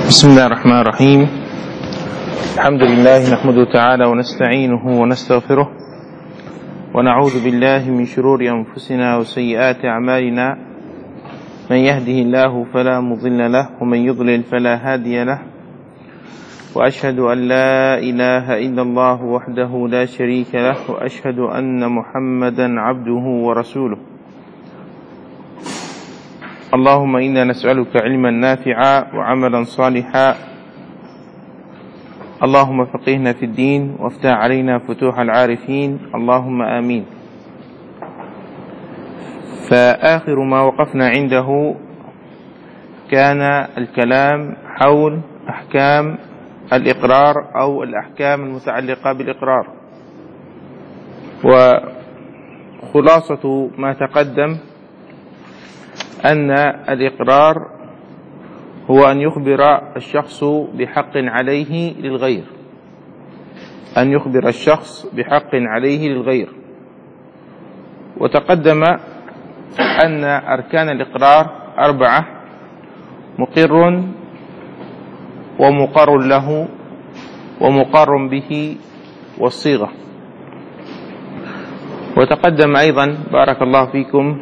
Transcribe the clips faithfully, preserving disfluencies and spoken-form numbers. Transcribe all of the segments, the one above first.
بسم الله الرحمن الرحيم. الحمد لله نحمده تعالى ونستعينه ونستغفره ونعوذ بالله من شرور أنفسنا وسيئات أعمالنا، من يهده الله فلا مضل له ومن يضلل فلا هادي له، وأشهد أن لا إله إلا الله وحده لا شريك له، وأشهد أن محمدا عبده ورسوله. اللهم إنا نسألك علما نافعا وعملا صالحا، اللهم فقهنا في الدين وافتح علينا فتوح العارفين، اللهم آمين. فآخر ما وقفنا عنده كان الكلام حول أحكام الإقرار أو الأحكام المتعلقة بالإقرار، وخلاصة ما تقدم أن الإقرار هو أن يخبر الشخص بحق عليه للغير، أن يخبر الشخص بحق عليه للغير. وتقدم أن أركان الإقرار أربعة: مقر ومقر له ومقر به والصيغة. وتقدم أيضا بارك الله فيكم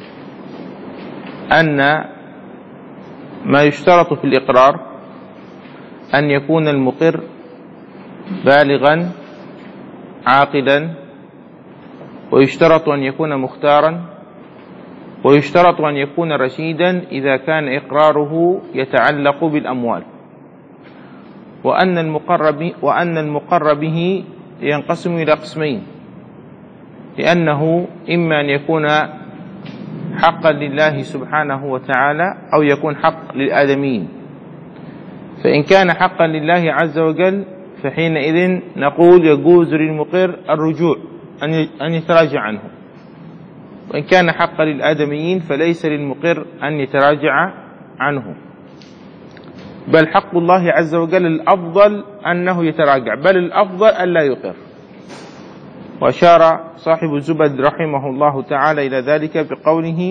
أن ما يشترط في الإقرار أن يكون المقر بالغا عاقلا، ويشترط أن يكون مختارا، ويشترط أن يكون رشيدا إذا كان إقراره يتعلق بالأموال، وأن المقر وأن المقر به ينقسم إلى قسمين، لأنه إما أن يكون حقا لله سبحانه وتعالى أو يكون حق للآدمين. فإن كان حقا لله عز وجل فحينئذ نقول يجوز للمقر الرجوع أن يتراجع عنه، وإن كان حقا للآدميين فليس للمقر أن يتراجع عنه، بل حق الله عز وجل الأفضل أنه يتراجع، بل الأفضل أن لا يقر. وأشار صاحب الزبد رحمه الله تعالى إلى ذلك بقوله: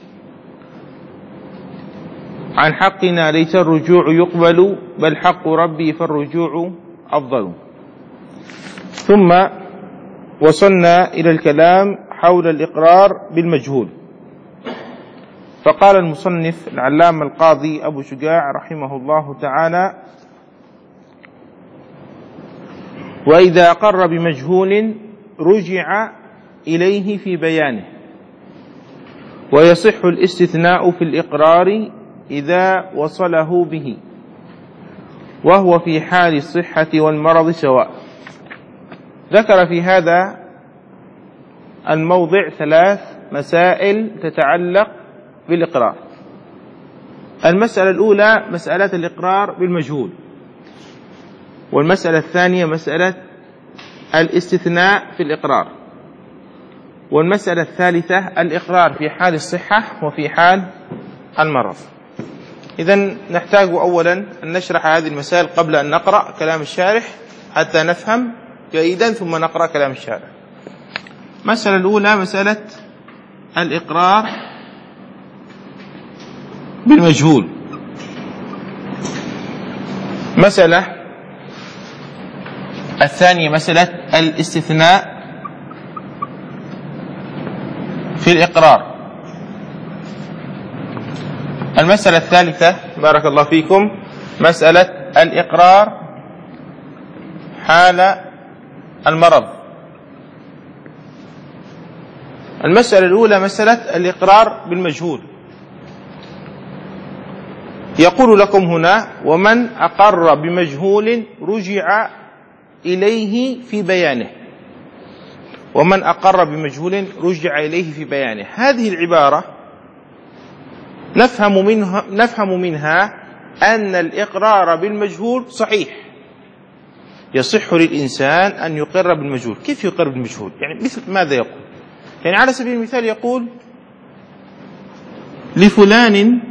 عن حقنا ليس الرجوع يقبل، بل حق ربي فالرجوع أفضل. ثم وصلنا إلى الكلام حول الإقرار بالمجهول، فقال المصنف العلامة القاضي أبو شجاع رحمه الله تعالى: وإذا أقر بمجهول رجع إليه في بيانه، ويصح الاستثناء في الإقرار إذا وصله به، وهو في حال الصحة والمرض سواء. ذكر في هذا الموضع ثلاث مسائل تتعلق بالإقرار. المسألة الأولى مسألة الإقرار بالمجهول، والمسألة الثانية مسألة الاستثناء في الإقرار، والمسألة الثالثة الإقرار في حال الصحة وفي حال المرض. إذن نحتاج أولا أن نشرح هذه المسائل قبل أن نقرأ كلام الشارح حتى نفهم جيدا، ثم نقرأ كلام الشارح. المسألة الأولى مسألة الإقرار بالمجهول. مسألة الثانية مسألة الاستثناء في الإقرار. المسألة الثالثة بارك الله فيكم مسألة الإقرار حال المرض. المسألة الأولى مسألة الإقرار بالمجهول. يقول لكم هنا: ومن أقر بمجهول رجع إليه في بيانه. ومن أقر بمجهول رجع إليه في بيانه، هذه العبارة نفهم منها, نفهم منها أن الإقرار بالمجهول صحيح، يصح للإنسان أن يقر بالمجهول. كيف يقر بالمجهول؟ يعني مثل ماذا يقول؟ يعني على سبيل المثال يقول: لفلان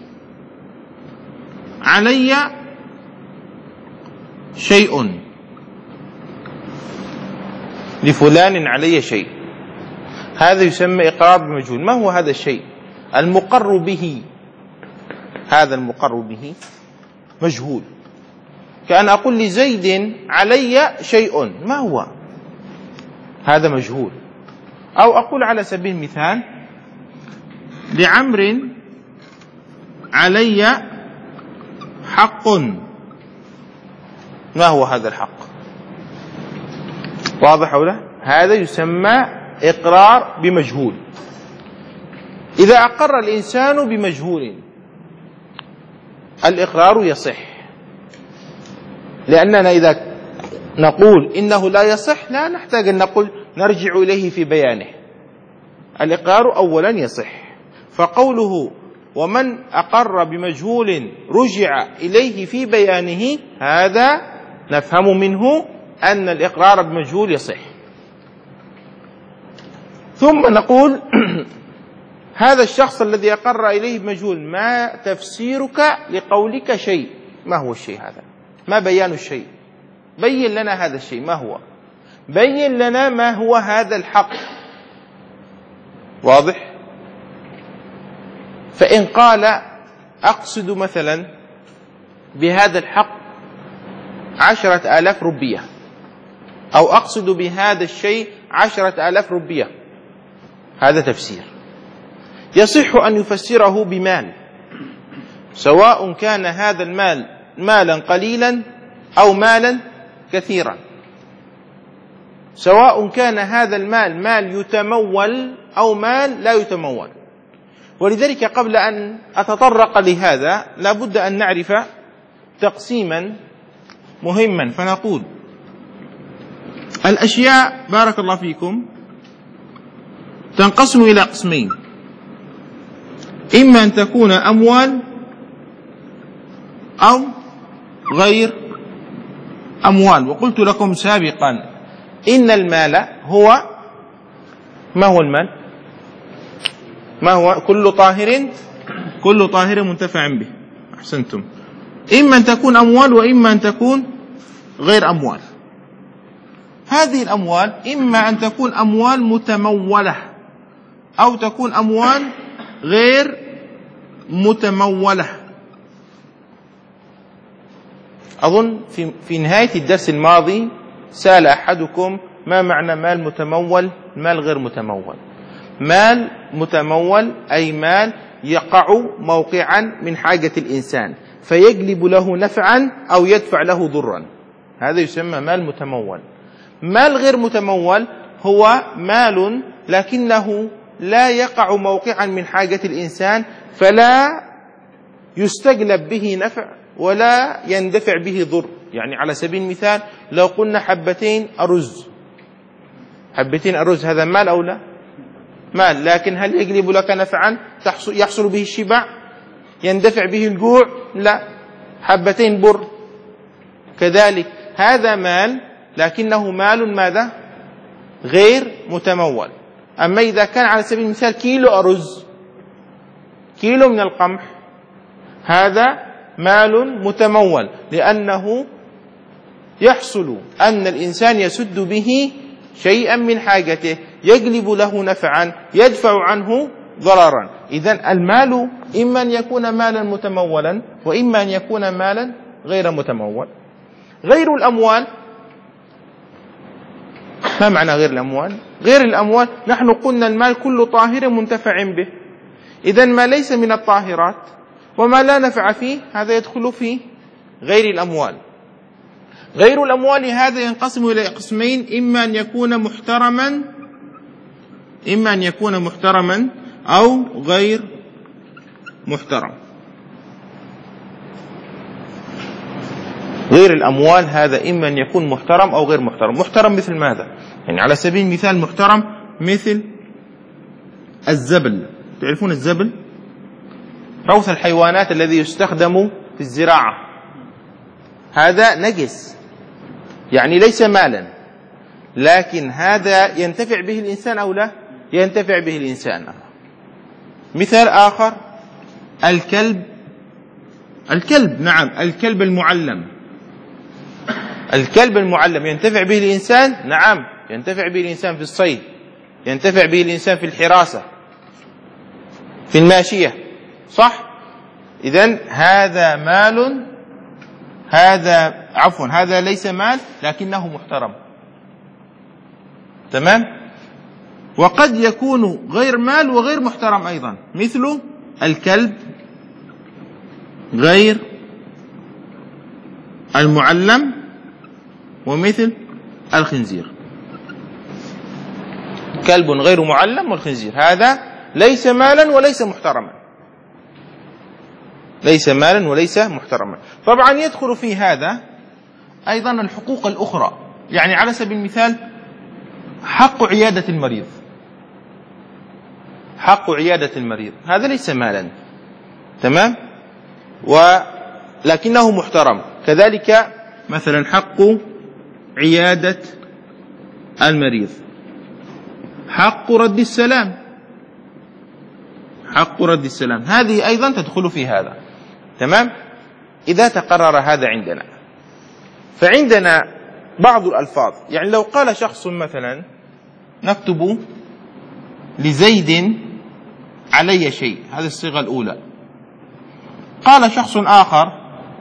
علي شيء، لفلان علي شيء، هذا يسمى إقرار بالمجهول. ما هو هذا الشيء؟ المقر به. هذا المقر به مجهول، كأن أقول لزيد علي شيء، ما هو؟ هذا مجهول. أو أقول على سبيل المثال لعمر علي حق، ما هو هذا الحق؟ واضح أو لا؟ هذا يسمى إقرار بمجهول. إذا أقر الإنسان بمجهول الإقرار يصح، لأننا إذا نقول إنه لا يصح لا نحتاج أن نقول نرجع إليه في بيانه. الإقرار أولا يصح، فقوله ومن أقر بمجهول رجع إليه في بيانه، هذا نفهم منه أن الإقرار بمجهول يصح. ثم نقول هذا الشخص الذي أقر إليه بمجهول، ما تفسيرك لقولك شيء؟ ما هو الشيء هذا؟ ما بيان الشيء؟ بين لنا هذا الشيء ما هو، بين لنا ما هو هذا الحق. واضح؟ فإن قال أقصد مثلا بهذا الحق عشرة آلاف ربية، أو أقصد بهذا الشيء عشرة آلاف ربية، هذا تفسير. يصح أن يفسره بمال، سواء كان هذا المال مالا قليلا أو مالا كثيرا، سواء كان هذا المال مال يتمول أو مال لا يتمول. ولذلك قبل أن أتطرق لهذا لابد أن نعرف تقسيما مهما، فنقول الأشياء بارك الله فيكم تنقسم إلى قسمين: إما أن تكون أموال أو غير أموال. وقلت لكم سابقا إن المال هو، ما هو المال؟ ما هو؟ كل طاهر كل طاهر منتفع به. أحسنتم. إما أن تكون أموال وإما أن تكون غير أموال. هذه الأموال إما أن تكون أموال متمولة أو تكون أموال غير متمولة. أظن في, في نهاية الدرس الماضي سأل أحدكم ما معنى مال متمول مال غير متمول. مال متمول أي مال يقع موقعا من حاجة الإنسان فيجلب له نفعا أو يدفع له ضرا، هذا يسمى مال متمول. مال غير متمول هو مال لكنه لا يقع موقعا من حاجة الإنسان، فلا يستجلب به نفع ولا يندفع به ضر. يعني على سبيل المثال لو قلنا حبتين أرز، حبتين أرز هذا مال أو لا؟ مال، لكن هل يجلب لك نفعا يحصل به الشبع، يندفع به الجوع؟ لا. حبتين بر كذلك، هذا مال لكنه مال ماذا؟ غير متمول. أما إذا كان على سبيل المثال كيلو أرز، كيلو من القمح، هذا مال متمول، لأنه يحصل أن الإنسان يسد به شيئا من حاجته، يجلب له نفعا، يدفع عنه ضررا. إذن المال إما أن يكون مالا متمولا وإما أن يكون مالا غير متمول. غير الأموال، ما معنى غير الأموال؟ غير الأموال نحن قلنا المال كل طاهر منتفع به، إذن ما ليس من الطاهرات وما لا نفع فيه هذا يدخل في غير الأموال. غير الأموال هذا ينقسم إلى قسمين: إما أن يكون محترما إما أن يكون محترما أو غير محترم. غير الأموال هذا إما أن يكون محترم أو غير محترم. محترم مثل ماذا؟ يعني على سبيل المثال محترم مثل الزبل. تعرفون الزبل؟ روث الحيوانات الذي يستخدم في الزراعة، هذا نجس، يعني ليس مالا، لكن هذا ينتفع به الإنسان أو لا؟ ينتفع به الإنسان. مثال آخر الكلب. الكلب نعم، الكلب المعلم. الكلب المعلم ينتفع به الإنسان؟ نعم، ينتفع به الإنسان في الصيد، ينتفع به الإنسان في الحراسة، في الماشية، صح؟ إذن هذا مال هذا عفوا هذا ليس مال لكنه محترم، تمام. وقد يكون غير مال وغير محترم أيضا، مثل الكلب غير المعلم، ومثل الخنزير. كلب غير معلم والخنزير، هذا ليس مالا وليس محترما، ليس مالا وليس محترما. طبعا يدخل في هذا أيضا الحقوق الأخرى، يعني على سبيل المثال حق عيادة المريض، حق عيادة المريض هذا ليس مالا، تمام، ولكنه محترم. كذلك مثلا حق عيادة المريض، حق رد السلام، حق رد السلام هذه أيضا تدخل في هذا، تمام. إذا تقرر هذا عندنا، فعندنا بعض الألفاظ، يعني لو قال شخص مثلا نكتب لزيد علي شيء، هذه الصيغة الأولى. قال شخص آخر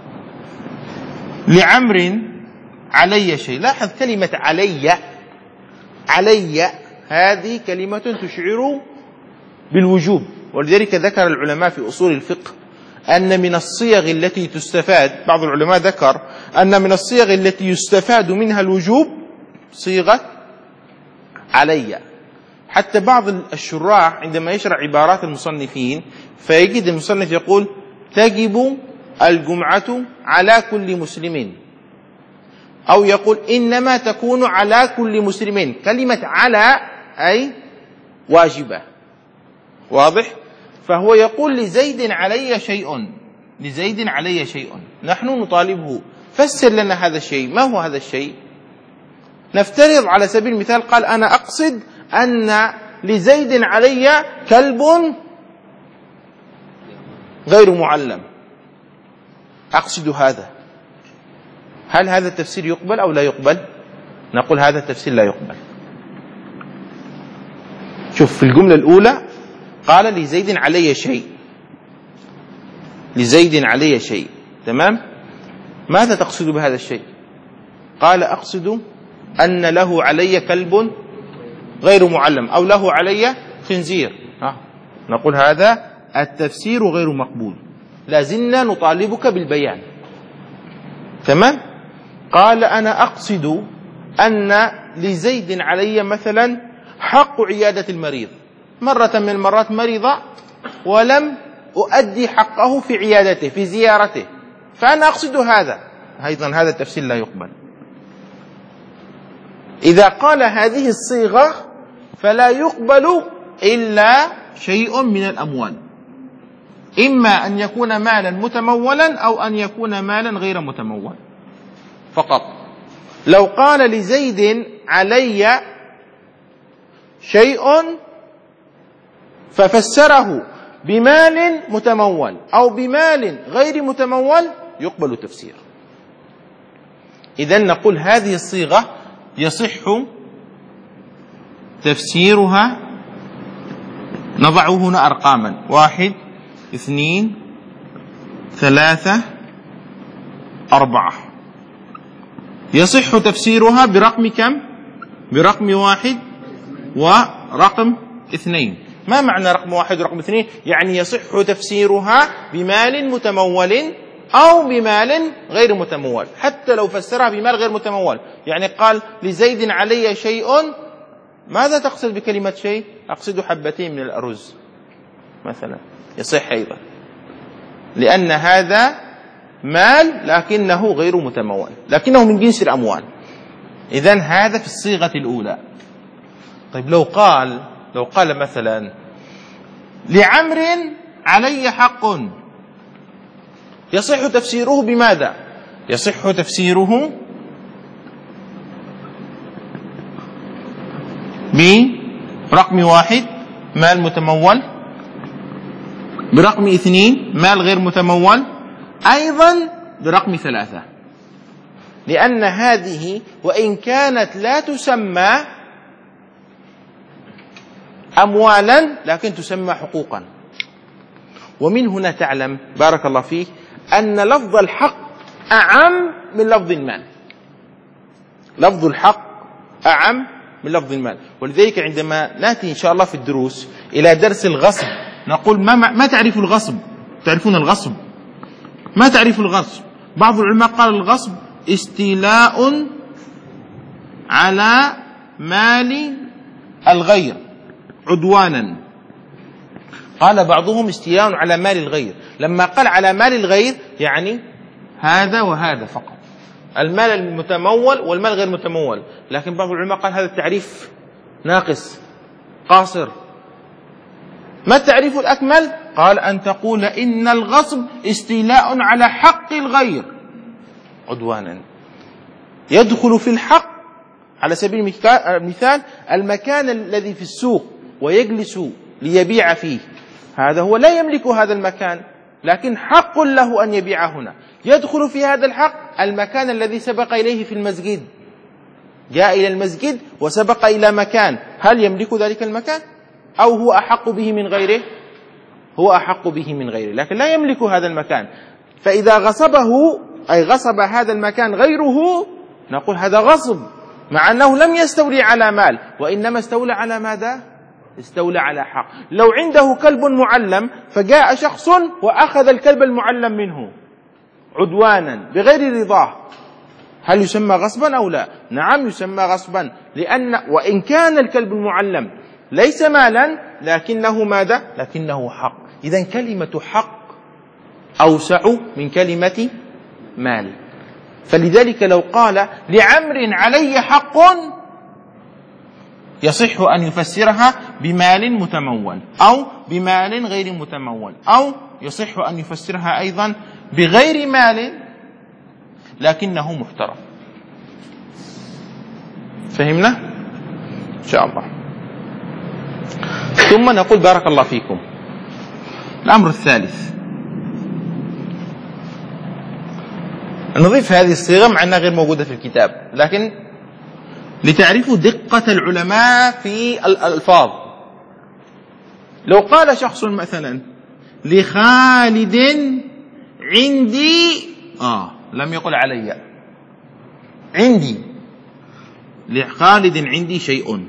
لعمر علي شيء. لاحظ كلمة علي، علي هذه كلمة تشعر بالوجوب، ولذلك ذكر العلماء في أصول الفقه أن من الصيغ التي تستفاد، بعض العلماء ذكر أن من الصيغ التي يستفاد منها الوجوب صيغة علي. حتى بعض الشراح عندما يشرح عبارات المصنفين فيجد المصنف يقول تجب الجمعة على كل مسلم، أو يقول إنما تكون على كل مسلم. كلمة على أي واجبة، واضح؟ فهو يقول لزيد علي شيء، لزيد علي شيء، نحن نطالبه فسر لنا هذا الشيء، ما هو هذا الشيء؟ نفترض على سبيل المثال قال أنا أقصد أن لزيد علي كلب غير معلم، أقصد هذا، هل هذا التفسير يقبل أو لا يقبل؟ نقول هذا التفسير لا يقبل. شوف في الجملة الأولى قال لزيد علي شيء، لزيد علي شيء، تمام. ماذا تقصد بهذا الشيء؟ قال أقصد أن له علي كلب غير معلم، أو له علي خنزير. ها. نقول هذا التفسير غير مقبول، لازلنا نطالبك بالبيان، تمام. قال أنا أقصد أن لزيد علي مثلا حق عيادة المريض، مرة من المرات مرض ولم أؤدي حقه في عيادته في زيارته، فأنا أقصد هذا، أيضا هذا التفسير لا يقبل. إذا قال هذه الصيغة فلا يقبل إلا شيء من الأموال، إما أن يكون مالا متمولا أو أن يكون مالا غير متمول فقط. لو قال لزيد علي شيء ففسره بمال متمول أو بمال غير متمول يقبل التفسير. إذن نقول هذه الصيغة يصح تفسيرها، نضع هنا أرقاما: واحد، اثنين، ثلاثة، أربعة. يصح تفسيرها برقم كم؟ برقم واحد ورقم اثنين. ما معنى رقم واحد ورقم اثنين؟ يعني يصح تفسيرها بمال متمول أو بمال غير متمول، حتى لو فسرها بمال غير متمول. يعني قال لزيد علي شيء، ماذا تقصد بكلمة شيء؟ أقصد حبتين من الأرز مثلا، يصح أيضا، لأن هذا مال لكنه غير متمول، لكنه من جنس الأموال. إذن هذا في الصيغة الأولى. طيب لو قال لو قال مثلا لعمر علي حق، يصح تفسيره بماذا؟ يصح تفسيره برقم واحد مال متمول، برقم اثنين مال غير متمول، أيضا برقم ثلاثة، لأن هذه وإن كانت لا تسمى أموالا لكن تسمى حقوقا. ومن هنا تعلم بارك الله فيك أن لفظ الحق أعم من لفظ المال. لفظ الحق أعم من لفظ المال. ولذلك عندما نأتي إن شاء الله في الدروس إلى درس الغصب نقول ما, ما تعرف الغصب؟ تعرفون الغصب؟ ما تعرف الغصب؟ بعض العلماء قال الغصب استيلاء على مال الغير عدوانا. قال بعضهم استيلاء على مال الغير. لما قال على مال الغير يعني هذا وهذا فقط، المال المتمول والمال غير متمول. لكن بعض العلماء قال هذا التعريف ناقص قاصر. ما التعريف الأكمل؟ قال أن تقول إن الغصب استيلاء على حق الغير عدوانا. يدخل في الحق على سبيل المثال المكان الذي في السوق ويجلس ليبيع فيه، هذا هو لا يملك هذا المكان لكن حق له أن يبيع هنا. يدخل في هذا الحق المكان الذي سبق إليه في المسجد، جاء إلى المسجد وسبق إلى مكان، هل يملك ذلك المكان أو هو أحق به من غيره؟ هو أحق به من غيره لكن لا يملك هذا المكان. فإذا غصبه أي غصب هذا المكان غيره نقول هذا غصب، مع أنه لم يستولي على مال وإنما استولى على ماذا؟ استولى على حق. لو عنده كلب معلم فجاء شخص وأخذ الكلب المعلم منه عدوانا بغير رضاه، هل يسمى غصبا أو لا؟ نعم يسمى غصبا، لأن وإن كان الكلب المعلم ليس مالا لكنه ماذا؟ لكنه حق. إذن كلمة حق أوسع من كلمة مال. فلذلك لو قال لعمر علي حق يصح أن يفسرها بمال متمول أو بمال غير متمول، أو يصح أن يفسرها أيضا بغير مال لكنه محترم. فهمنا؟ إن شاء الله. ثم نقول بارك الله فيكم. الأمر الثالث نضيف هذه الصيغة مع أنها غير موجودة في الكتاب لكن لتعرفوا دقة العلماء في الألفاظ. لو قال شخص مثلا لخالد عندي آه لم يقل علي، عندي لخالد عندي شيء،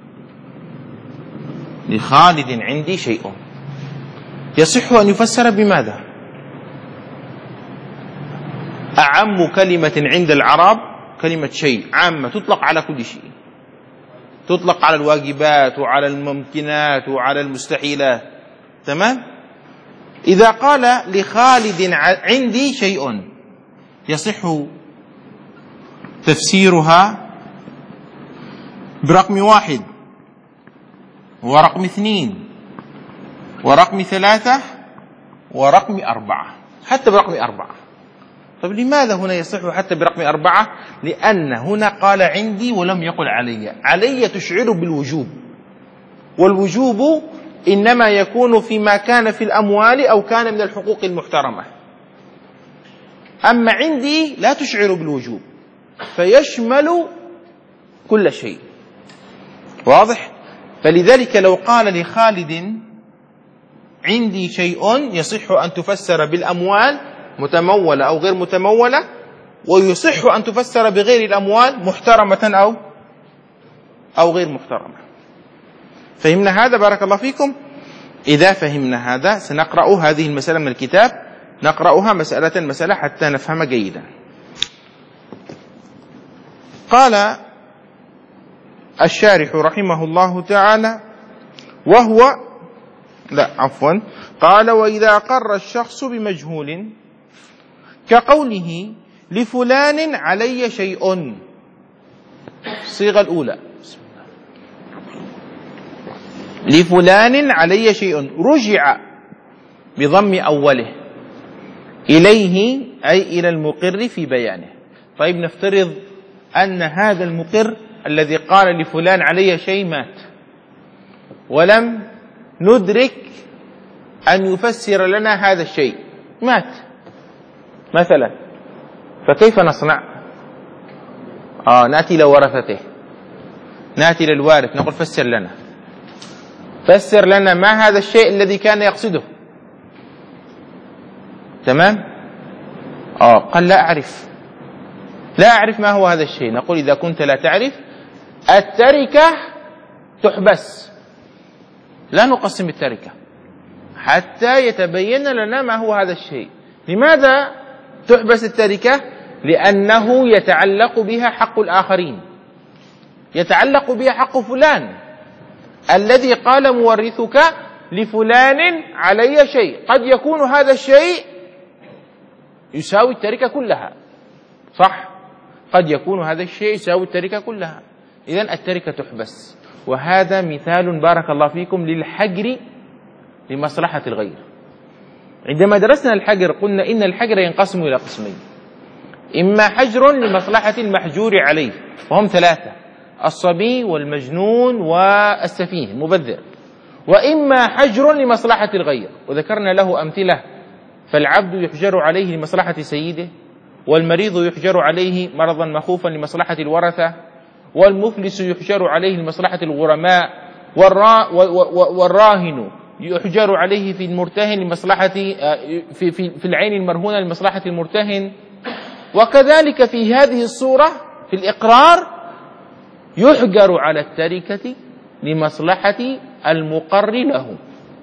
لخالد عندي شيء يصح أن يفسر بماذا؟ أعم كلمة عند العرب كلمة شيء، عامة تطلق على كل شيء، تطلق على الواجبات وعلى الممكنات وعلى المستحيلات. تمام؟ إذا قال لخالد عندي شيء يصح تفسيرها برقم واحد ورقم اثنين ورقم ثلاثة ورقم أربعة، حتى برقم أربعة. طيب لماذا هنا يصح حتى برقم أربعة؟ لأن هنا قال عندي ولم يقل علي. علي تشعر بالوجوب، والوجوب إنما يكون فيما كان في الأموال أو كان من الحقوق المحترمة. أما عندي لا تشعر بالوجوب فيشمل كل شيء. واضح؟ فلذلك لو قال لخالد عندي شيء يصح أن تفسر بالأموال متمولة أو غير متمولة، ويصح أن تفسر بغير الأموال محترمة أو أو غير محترمة. فهمنا هذا؟ بارك الله فيكم. إذا فهمنا هذا سنقرأ هذه المسألة من الكتاب، نقرأها مسألة مسألة حتى نفهم جيدا. قال الشارح رحمه الله تعالى وهو لا عفوا قال وإذا قر الشخص بمجهول كقوله لفلان علي شيء، الصيغة الأولى لفلان علي شيء رجع بضم أوله إليه أي إلى المقر في بيانه. طيب نفترض أن هذا المقر الذي قال لفلان علي شيء مات ولم ندرك أن يفسر لنا هذا الشيء، مات مثلا، فكيف نصنع؟ آه نأتي لورثته، نأتي للوارث نقول فسر لنا، فسر لنا ما هذا الشيء الذي كان يقصده. تمام؟ آه قال لا أعرف، لا أعرف ما هو هذا الشيء. نقول إذا كنت لا تعرف التركة تحبس، لا نقسم التركة حتى يتبين لنا ما هو هذا الشيء. لماذا تحبس التركة؟ لأنه يتعلق بها حق الآخرين، يتعلق بها حق فلان الذي قال مورثك لفلان علي شيء، قد يكون هذا الشيء يساوي التركة كلها، صح؟ قد يكون هذا الشيء يساوي التركة كلها، إذن التركة تحبس. وهذا مثال بارك الله فيكم للحجر لمصلحة الغير. عندما درسنا الحجر قلنا إن الحجر ينقسم إلى قسمين: إما حجر لمصلحة المحجور عليه وهم ثلاثة: الصبي والمجنون والسفيه المبذر، وإما حجر لمصلحة الغير وذكرنا له أمثلة: فالعبد يحجر عليه لمصلحة سيده، والمريض يحجر عليه مرضا مخوفا لمصلحة الورثة، والمفلس يحجر عليه لمصلحة الغرماء، والراهن يحجر عليه في المرتهن لمصلحة في, في, في العين المرهونة لمصلحة المرتهن. وكذلك في هذه الصورة في الإقرار يحجر على التركة لمصلحة المقر له.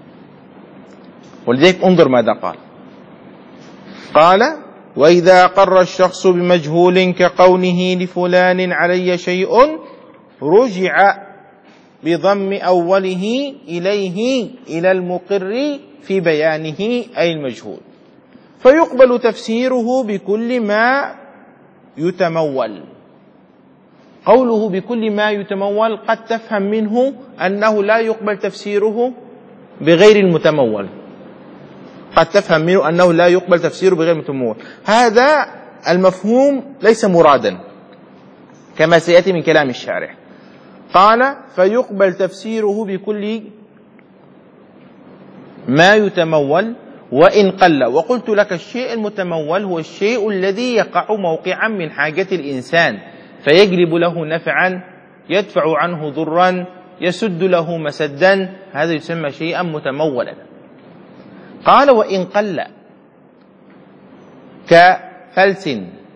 ولذلك انظر ماذا قال. قال: وإذا أقر الشخص بمجهول كقوله لفلان علي شيء رجع بضم أوله إليه إلى المقر في بيانه أي المجهول، فيقبل تفسيره بكل ما يتمول. قوله بكل ما يتمول قد تفهم منه أنه لا يقبل تفسيره بغير المتمول، قد تفهم منه أنه لا يقبل تفسيره بغير المتمول. هذا المفهوم ليس مرادا كما سيأتي من كلام الشارح. قال: فيقبل تفسيره بكل ما يتمول وإن قل. وقلت لك الشيء المتمول هو الشيء الذي يقع موقعا من حاجة الإنسان فيجلب له نفعا، يدفع عنه ضرا، يسد له مسدا، هذا يسمى شيئا متمولا. قال: وإن قل كفلس،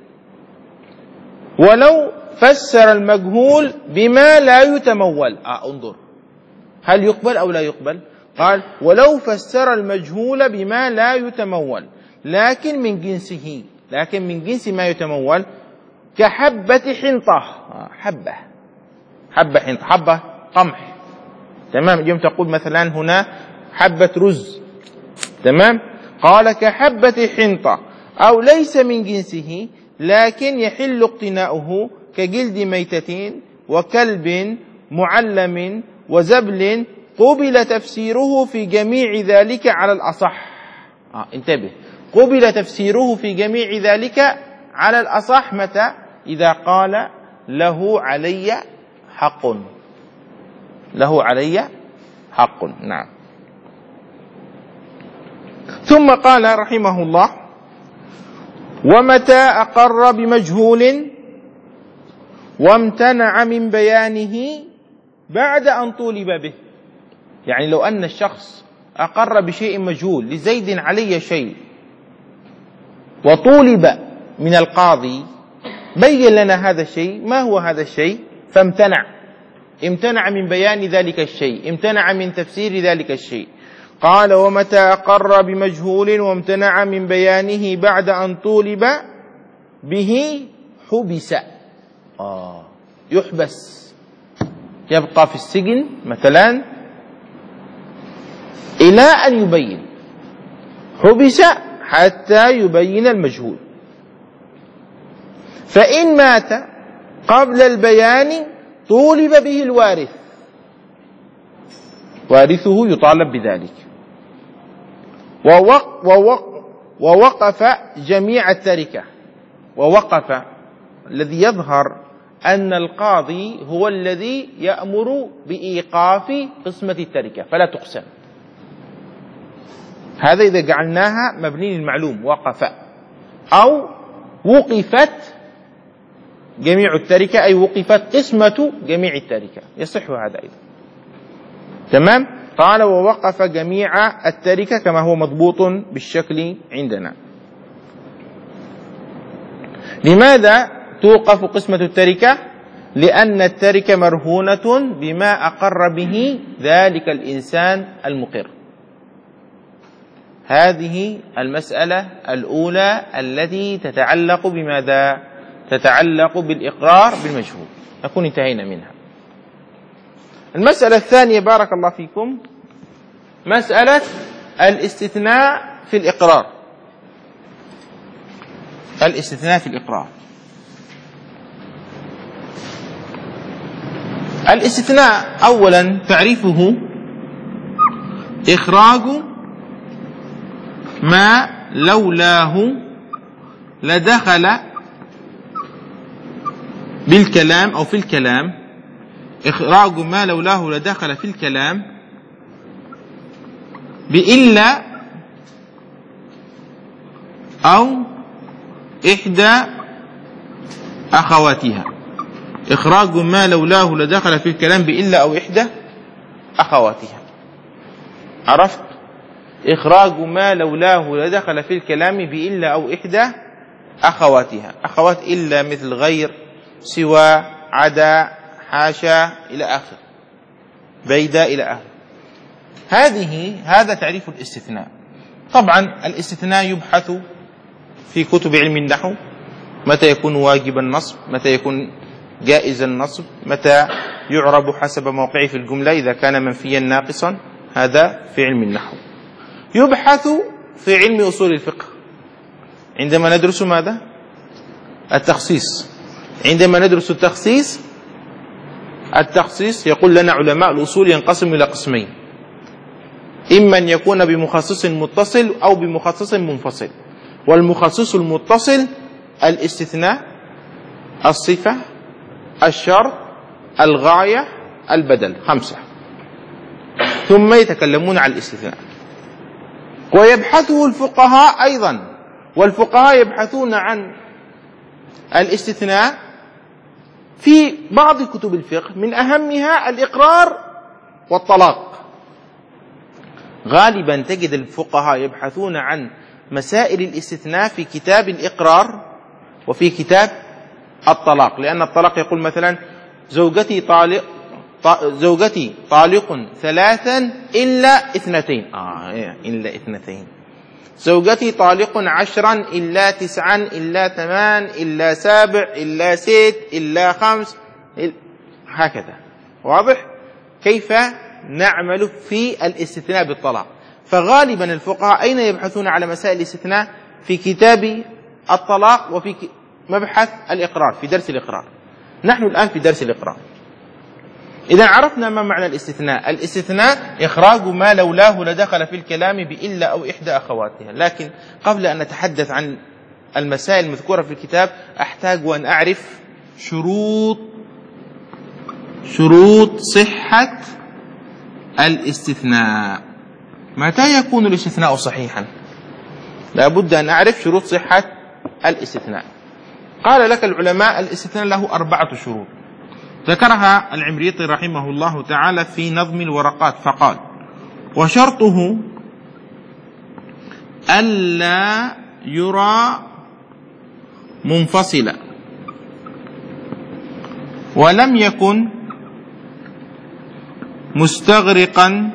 ولو فسر المجهول بما لا يتمول. آه انظر، هل يقبل أو لا يقبل؟ قال: ولو فسر المجهول بما لا يتمول لكن من جنسه، لكن من جنس ما يتمول، كحبة حنطة. آه حبة حبة حنطة، حبة قمح، تمام. اليوم تقول مثلا هنا حبة رز، تمام. قال: كحبة حنطة، أو ليس من جنسه لكن يحل اقتناؤه كجلد ميتة وكلب معلم وزبل، قبل تفسيره في جميع ذلك على الأصح. آه انتبه، قبل تفسيره في جميع ذلك على الأصح متى؟ إذا قال: له علي حق، له علي حق. نعم. ثم قال رحمه الله: ومتى أقر بمجهول وامتنع من بيانه بعد أن طولب به. يعني لو أن الشخص أقر بشيء مجهول، لزيد علي شيء، وطولب من القاضي بين لنا هذا الشيء، ما هو هذا الشيء؟ فامتنع، امتنع من بيان ذلك الشيء، امتنع من تفسير ذلك الشيء. قال: ومتى أقر بمجهول وامتنع من بيانه بعد أن طولب به حبس. آه يحبس، يبقى في السجن مثلا إلى أن يبين، حبس حتى يبين المجهول. فإن مات قبل البيان طولب به الوارث، وارثه يطالب بذلك. ووق ووق ووقف جميع التركة. ووقف الذي يظهر أن القاضي هو الذي يأمر بإيقاف قسمة التركة فلا تقسم. هذا إذا جعلناها مبني للمعلوم، وقف، أو وقفت جميع التركة، أي وقفت قسمة جميع التركة، يصح هذا أيضا. تمام. قال: ووقف جميع التركة كما هو مضبوط بالشكل عندنا. لماذا توقف قسمة التركة؟ لأن التركة مرهونة بما أقر به ذلك الإنسان المقر. هذه المسألة الأولى التي تتعلق بماذا؟ تتعلق بالإقرار بالمجهول. نكون انتهينا منها. المسألة الثانية بارك الله فيكم مسألة الاستثناء في الإقرار. الاستثناء في الإقرار. الاستثناء أولا تعريفه إخراج ما لولاه لدخل بالكلام أو في الكلام. إخراج ما لولاه لدخل في الكلام بإلا أو إحدى أخواتها. إخراج ما لولاه لدخل في الكلام بإلا أو إحدى أخواتها. عرفت؟ إخراج ما لولاه لدخل في الكلام بإلا أو إحدى أخواتها. أخوات إلا مثل غير، سوى، عدا، حاشا إلى آخر، بيدا إلى آخر. هذه هذا تعريف الاستثناء. طبعا الاستثناء يبحث في كتب علم النحو، متى يكون واجب النصب، متى يكون جائز النصب، متى يعرب حسب موقعه في الجملة إذا كان منفيا ناقصا. هذا في علم النحو. يبحث في علم أصول الفقه عندما ندرس ماذا؟ التخصيص. عندما ندرس التخصيص التخصيص يقول لنا علماء الأصول ينقسم إلى قسمين: إما أن يكون بمخصص متصل أو بمخصص منفصل. والمخصص المتصل الاستثناء، الصفة، الشرط، الغاية، البدل، خمسة. ثم يتكلمون عن الاستثناء. ويبحثه الفقهاء أيضا، والفقهاء يبحثون عن الاستثناء في بعض كتب الفقه، من أهمها الإقرار والطلاق. غالبا تجد الفقهاء يبحثون عن مسائل الاستثناء في كتاب الإقرار وفي كتاب الطلاق، لأن الطلاق يقول مثلا زوجتي طالق زوجتي طالق ثلاثا إلا اثنتين آه إلا اثنتين زوجتي طالق عشرا إلا تسعا إلا ثمان إلا سابع إلا ست إلا خمس، هكذا. واضح كيف نعمل في الاستثناء بالطلاق؟ فغالبا الفقهاء أين يبحثون على مسائل الاستثناء؟ في كتاب الطلاق وفي مبحث الإقرار، في درس الإقرار. نحن الآن في درس الإقرار. إذا عرفنا ما معنى الاستثناء. الاستثناء إخراج ما لولاه لدخل في الكلام بإلا أو إحدى أخواتها. لكن قبل أن نتحدث عن المسائل المذكورة في الكتاب أحتاج أن أعرف شروط شروط صحة الاستثناء. متى يكون الاستثناء صحيحا؟ لا بد أن أعرف شروط صحة الاستثناء. قال لك العلماء الاستثناء له أربعة شروط ذكرها العمريطي رحمه الله تعالى في نظم الورقات، فقال: وشرطه ألا يرى منفصلا، ولم يكن مستغرقا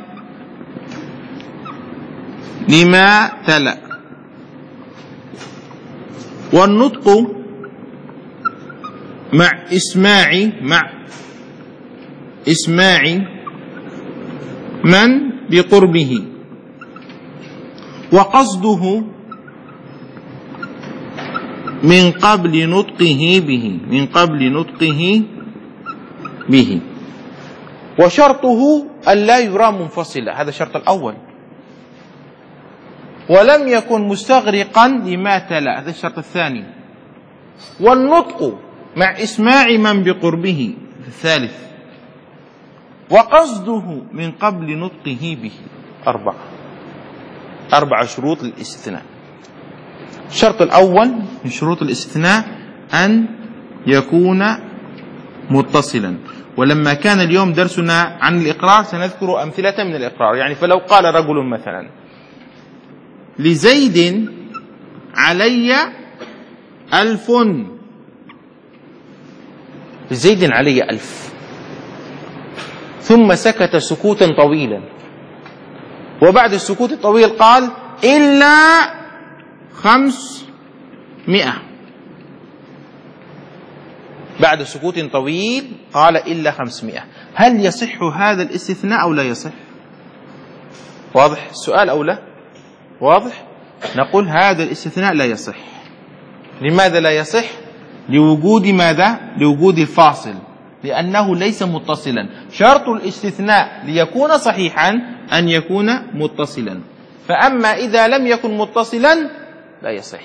لما تلا، والنطق مع إسماع مع إسماع من بقربه، وقصده من قبل نطقه به من قبل نطقه به وشرطه ألا يرى منفصلا، هذا الشرط الأول. ولم يكن مستغرقا لما تلا، هذا الشرط الثاني. والنطق مع إسماع من بقربه، الثالث. وقصده من قبل نطقه به، أربعة أربع شروط للاستثناء. الشرط الأول من شروط الاستثناء أن يكون متصلا. ولما كان اليوم درسنا عن الإقرار سنذكر أمثلة من الإقرار. يعني فلو قال رجل مثلا: لزيد علي ألف لزيد علي ألف، ثم سكت سكوتا طويلا، وبعد السكوت الطويل قال إلا خمسمائة. بعد سكوت طويل قال إلا خمسمائة. هل يصح هذا الاستثناء أو لا يصح؟ واضح السؤال أو لا؟ واضح؟ نقول هذا الاستثناء لا يصح. لماذا لا يصح؟ لوجود ماذا؟ لوجود الفاصل، لأنه ليس متصلا. شرط الاستثناء ليكون صحيحا أن يكون متصلا، فأما إذا لم يكن متصلا لا يصح.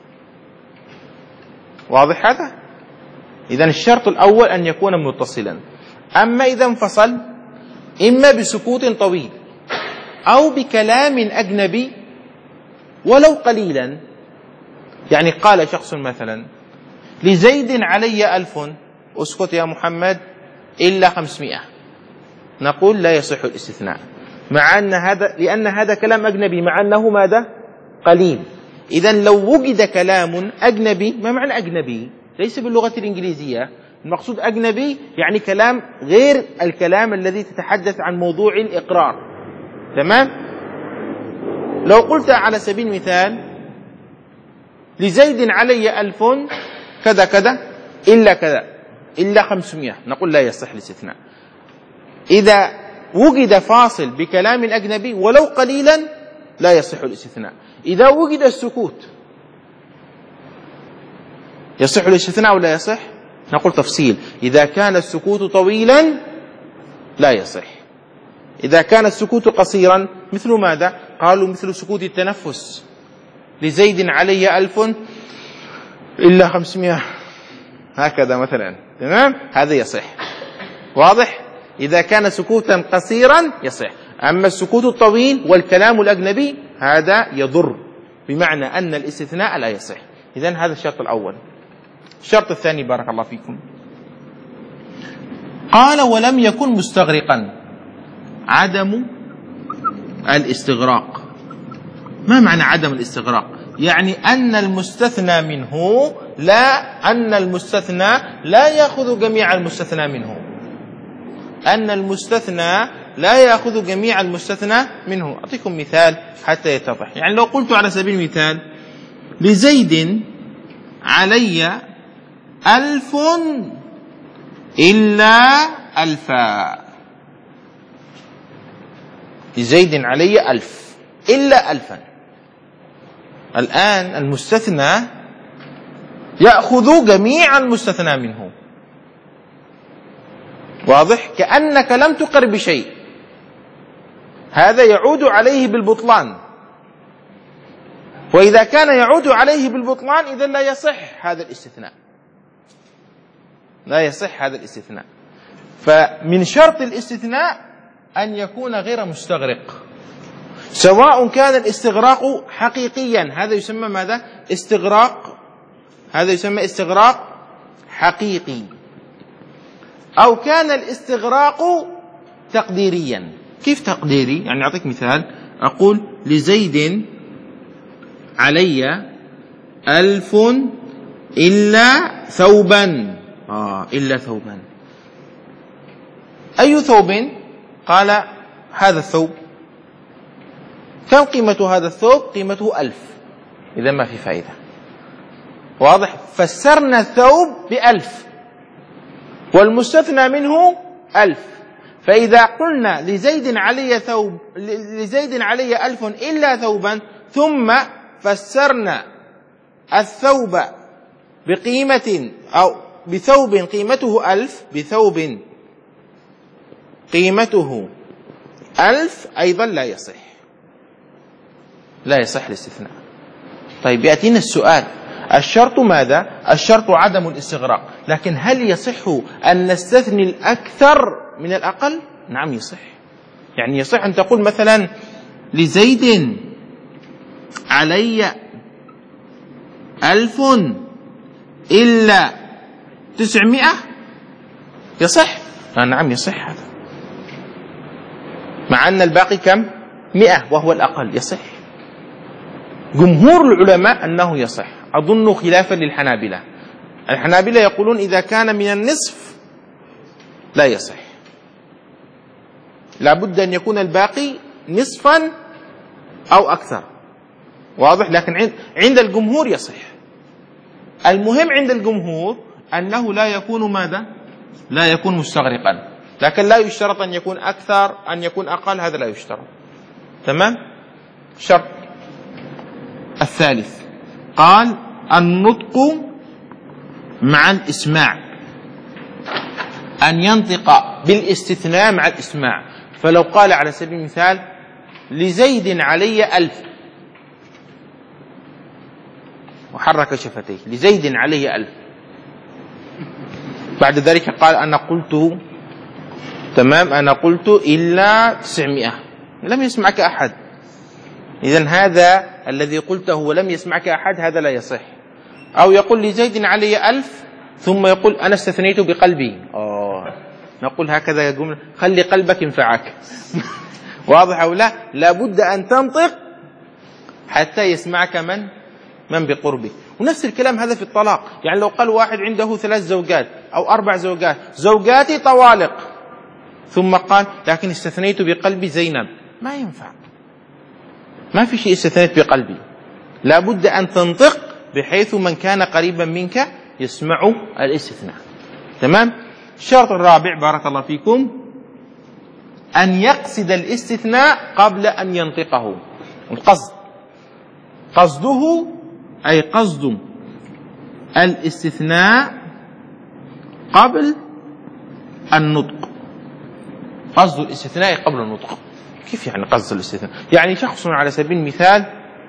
واضح هذا؟ إذن الشرط الأول أن يكون متصلا. أما إذا انفصل إما بسكوت طويل أو بكلام أجنبي ولو قليلا، يعني قال شخص مثلا لزيد علي ألف، اسكت يا محمد إلا خمسمائة، نقول لا يصح الاستثناء، مع أن هذا لأن هذا كلام أجنبي، مع أنه ماذا؟ قليل. إذن لو وجد كلام أجنبي، ما معنى أجنبي؟ ليس باللغة الإنجليزية، المقصود أجنبي يعني كلام غير الكلام الذي تتحدث عن موضوع الإقرار. تمام؟ لو قلت على سبيل المثال لزيد علي ألف كذا كذا إلا كذا إلا خمسمائة، نقول لا يصح الاستثناء. إذا وجد فاصل بكلام أجنبي ولو قليلا لا يصح الاستثناء. إذا وجد السكوت يصح الاستثناء ولا يصح؟ نقول تفصيل: إذا كان السكوت طويلا لا يصح، إذا كان السكوت قصيرا مثل ماذا؟ قالوا مثل سكوت التنفس، لزيد علي ألف إلا خمسمائة، هكذا مثلا. تمام؟ هذا يصح. واضح؟ إذا كان سكوتا قصيرا يصح. أما السكوت الطويل والكلام الأجنبي هذا يضر، بمعنى أن الاستثناء لا يصح. إذن هذا الشرط الأول. الشرط الثاني بارك الله فيكم، قال ولم يكن مستغرقا. عدم الاستغراق. ما معنى عدم الاستغراق؟ يعني أن المستثنى منه لا أن المستثنى لا يأخذ جميع المستثنى منه أن المستثنى لا يأخذ جميع المستثنى منه. أعطيكم مثال حتى يتضح. يعني لو قلت على سبيل المثال لزيد علي ألف إلا ألفا، لزيد علي ألف إلا ألفا. الآن المستثنى يأخذ جميع المستثنى منه. واضح؟ كأنك لم تقر بشيء، هذا يعود عليه بالبطلان. وإذا كان يعود عليه بالبطلان إذن لا يصح هذا الاستثناء، لا يصح هذا الاستثناء. فمن شرط الاستثناء أن يكون غير مستغرق، سواء كان الاستغراق حقيقيا، هذا يسمى ماذا؟ استغراق، هذا يسمى استغراق حقيقي، أو كان الاستغراق تقديريا. كيف تقديري؟ يعني أعطيك مثال، أقول لزيد علي ألف إلا ثوبا. آه إلا ثوبا. أي ثوب؟ قال هذا الثوب. كم قيمة هذا الثوب؟ قيمته ألف. إذا ما في فائدة. واضح؟ فسرنا الثوب بألف والمستثنى منه ألف. فإذا قلنا لزيد علي ثوب لزيد علي ألف إلا ثوبا، ثم فسرنا الثوب بقيمة أو بثوب قيمته ألف، بثوب قيمته ألف، أيضا لا يصح، لا يصح الاستثناء. طيب يأتينا السؤال، الشرط ماذا؟ الشرط عدم الاستغراق، لكن هل يصح أن نستثني الأكثر من الأقل؟ نعم يصح. يعني يصح أن تقول مثلا لزيد علي ألف إلا تسعمائة، يصح؟ آه نعم يصح هذا، مع أن الباقي كم؟ مئة وهو الأقل، يصح. جمهور العلماء أنه يصح، أظن خلافا للحنابلة. الحنابلة يقولون إذا كان من النصف لا يصح، لابد أن يكون الباقي نصفا أو أكثر، واضح؟ لكن عند الجمهور يصح. المهم عند الجمهور أنه لا يكون ماذا؟ لا يكون مستغرقا، لكن لا يشترط أن يكون أكثر، أن يكون أقل، هذا لا يشترط. تمام؟ شرط الثالث قال النطق مع الإسماع، أن ينطق بالاستثناء مع الإسماع. فلو قال على سبيل المثال لزيد علي ألف وحرك شفتيه، لزيد عليه ألف، بعد ذلك قال أنا قلت، تمام، أنا قلت إلا تسعمائة، لم يسمعك أحد. إذن هذا الذي قلته ولم يسمعك أحد هذا لا يصح. أو يقول لزيد علي ألف ثم يقول أنا استثنيت بقلبي، آه نقول هكذا يقول خلي قلبك ينفعك. واضح أو لا؟ لابد أن تنطق حتى يسمعك من من بقربه. ونفس الكلام هذا في الطلاق، يعني لو قال واحد عنده ثلاث زوجات أو أربع زوجات، زوجاتي طوالق، ثم قال لكن استثنيت بقلبي زينب، ما ينفع، ما في شيء استثنيت بقلبي، لابد أن تنطق بحيث من كان قريبا منك يسمع الاستثناء. تمام؟ الشرط الرابع بارك الله فيكم أن يقصد الاستثناء قبل أن ينطقه. القصد، قصده أي قصد الاستثناء قبل النطق، قصد الاستثناء قبل النطق. كيف يعني قصد الاستثناء؟ يعني شخص على سبيل المثال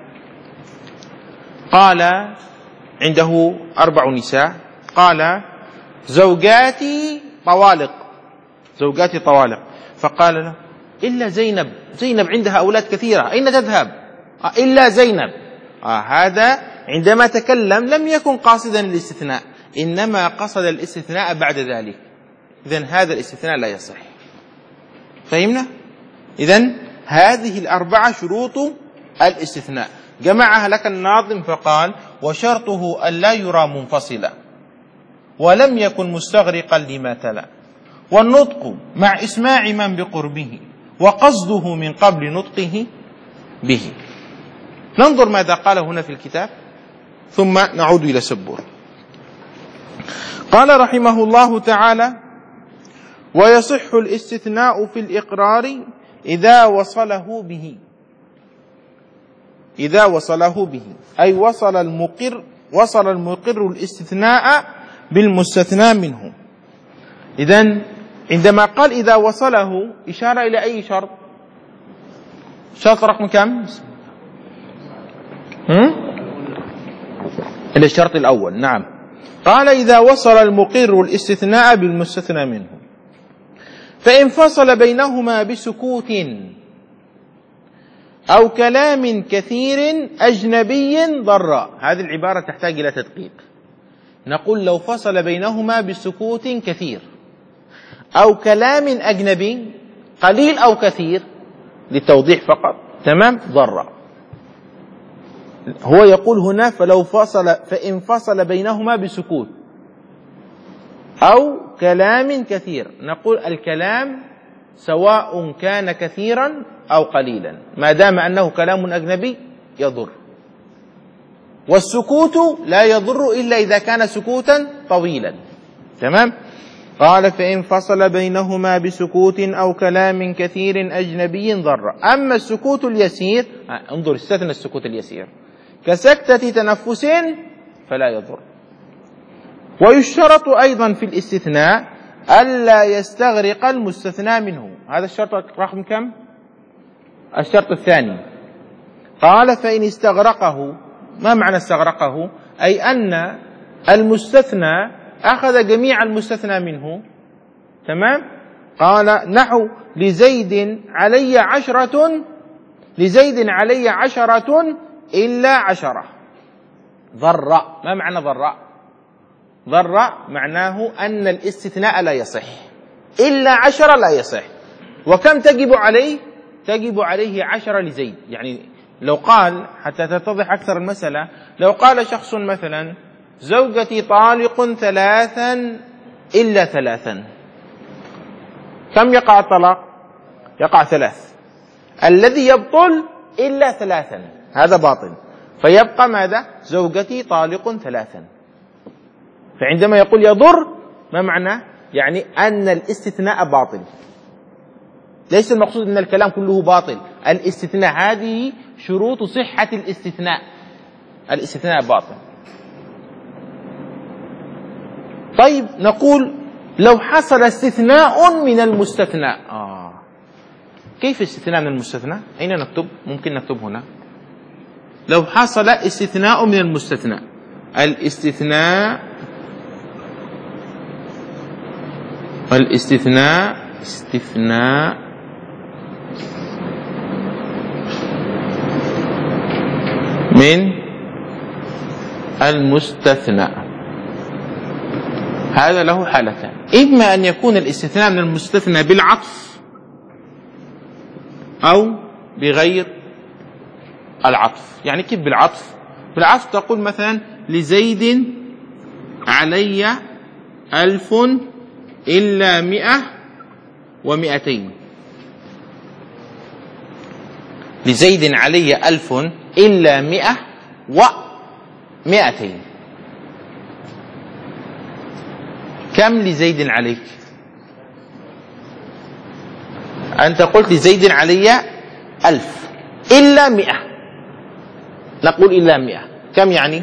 قال عنده أربع نساء، قال زوجاتي طوالق، زوجاتي طوالق، فقال له إلا زينب، زينب عندها أولاد كثيرة، أين تذهب؟ آه إلا زينب. آه هذا عندما تكلم لم يكن قاصدا الاستثناء، إنما قصد الاستثناء بعد ذلك، إذن هذا الاستثناء لا يصح. فهمنا؟ إذن هذه الأربعة شروط الاستثناء جمعها لك الناظم فقال وشرطه أن لا يرى منفصلا ولم يكن مستغرقا لما تلا، والنطق مع إسماع من بقربه وقصده من قبل نطقه به. ننظر ماذا قال هنا في الكتاب ثم نعود إلى سبور. قال رحمه الله تعالى ويصح الاستثناء في الإقرار إذا وصله به، إذا وصله به أي وصل المقر وصل المقر الاستثناء بالمستثنى منه. إذن عندما قال إذا وصله إشارة إلى أي شرط؟ شرط رقم كم؟ إلى الشرط الأول. نعم، قال إذا وصل المقر الاستثناء بالمستثنى منه، فإن فصل بينهما بسكوت أو كلام كثير أجنبي ضر. هذه العبارة تحتاج إلى تدقيق. نقول لو فصل بينهما بسكوت كثير أو كلام أجنبي قليل أو كثير للتوضيح فقط، تمام، ضر. هو يقول هنا فلو فصل فإن فصل بينهما بسكوت أو كلام كثير، نقول الكلام سواء كان كثيرا أو قليلا ما دام أنه كلام أجنبي يضر، والسكوت لا يضر إلا إذا كان سكوتا طويلا. تمام. قال فإن فصل بينهما بسكوت أو كلام كثير أجنبي ضر. أما السكوت اليسير، انظر استثنى السكوت اليسير كسكتة تنفس فلا يضر. ويشترط أيضا في الاستثناء ألا يستغرق المستثنى منه. هذا الشرط رقم كم؟ الشرط الثاني. قال فإن استغرقه. ما معنى استغرقه؟ أي أن المستثنى أخذ جميع المستثنى منه. تمام. قال نحو لزيد علي عشرة، لزيد علي عشرة إلا عشرة. ضر. ما معنى ضر؟ ضر معناه أن الاستثناء لا يصح، إلا عشرة لا يصح. وكم تجب عليه؟ تجب عليه عشرة لزيد. يعني لو قال حتى تتضح أكثر المسألة، لو قال شخص مثلا زوجتي طالق ثلاثا إلا ثلاثا، كم يقع الطلاق؟ يقع ثلاث. الذي يبطل إلا ثلاثا هذا باطل، فيبقى ماذا؟ زوجتي طالق ثلاثا. فعندما يقول يضر ما معنى؟ يعني أن الاستثناء باطل، ليس المقصود أن الكلام كله باطل. الاستثناء هذه شروط صحة الاستثناء، الاستثناء باطل. طيب نقول لو حصل استثناء من المستثنى، آه. كيف استثناء من المستثنى؟ أين نكتب؟ ممكن نكتب هنا. لو حصل استثناء من المستثنى، الاستثناء الاستثناء استثناء من المستثنى، هذا له حالتان: إما أن يكون الاستثناء من المستثنى بالعطف أو بغير العطف. يعني كيف بالعطف؟ بالعطف تقول مثلا لزيد علي ألف إلا مئة ومئتين، لزيد علي ألف إلا مئة ومئتين. كم لزيد عليك؟ أنت قلت لزيد علي ألف إلا مئة، نقول إلا مئة، كم يعني؟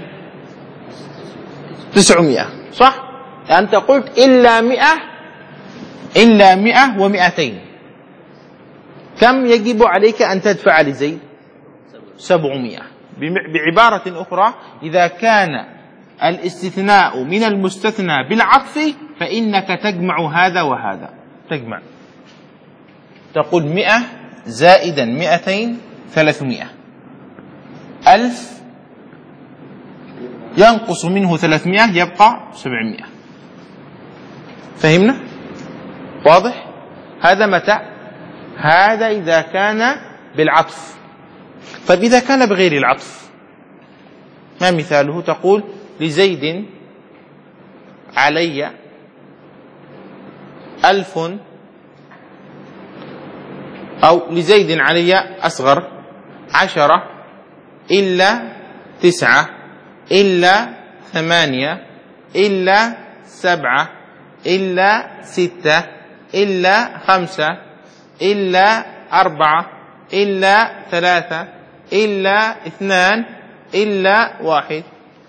تسعمائة، صح؟ أنت قلت إلا مئة إلا مئة ومئتين، كم يجب عليك أن تدفع لزيد؟ سبعمائة. بعبارة أخرى، إذا كان الاستثناء من المستثنى بالعطف فإنك تجمع هذا وهذا، تجمع تقول مئة زائدا مئتين ثلاثمائة، ألف ينقص منه ثلاثمائة يبقى سبعمائة. فهمنا؟ واضح؟ هذا متى؟ هذا إذا كان بالعطف. طيب إذا كان بغير العطف ما مثاله؟ تقول لزيد علي ألف، أو لزيد علي أصغر عشرة إلا تسعة إلا ثمانية إلا سبعة إلا ستة إلا خمسة إلا أربعة إلا ثلاثة إلا اثنان إلا واحد.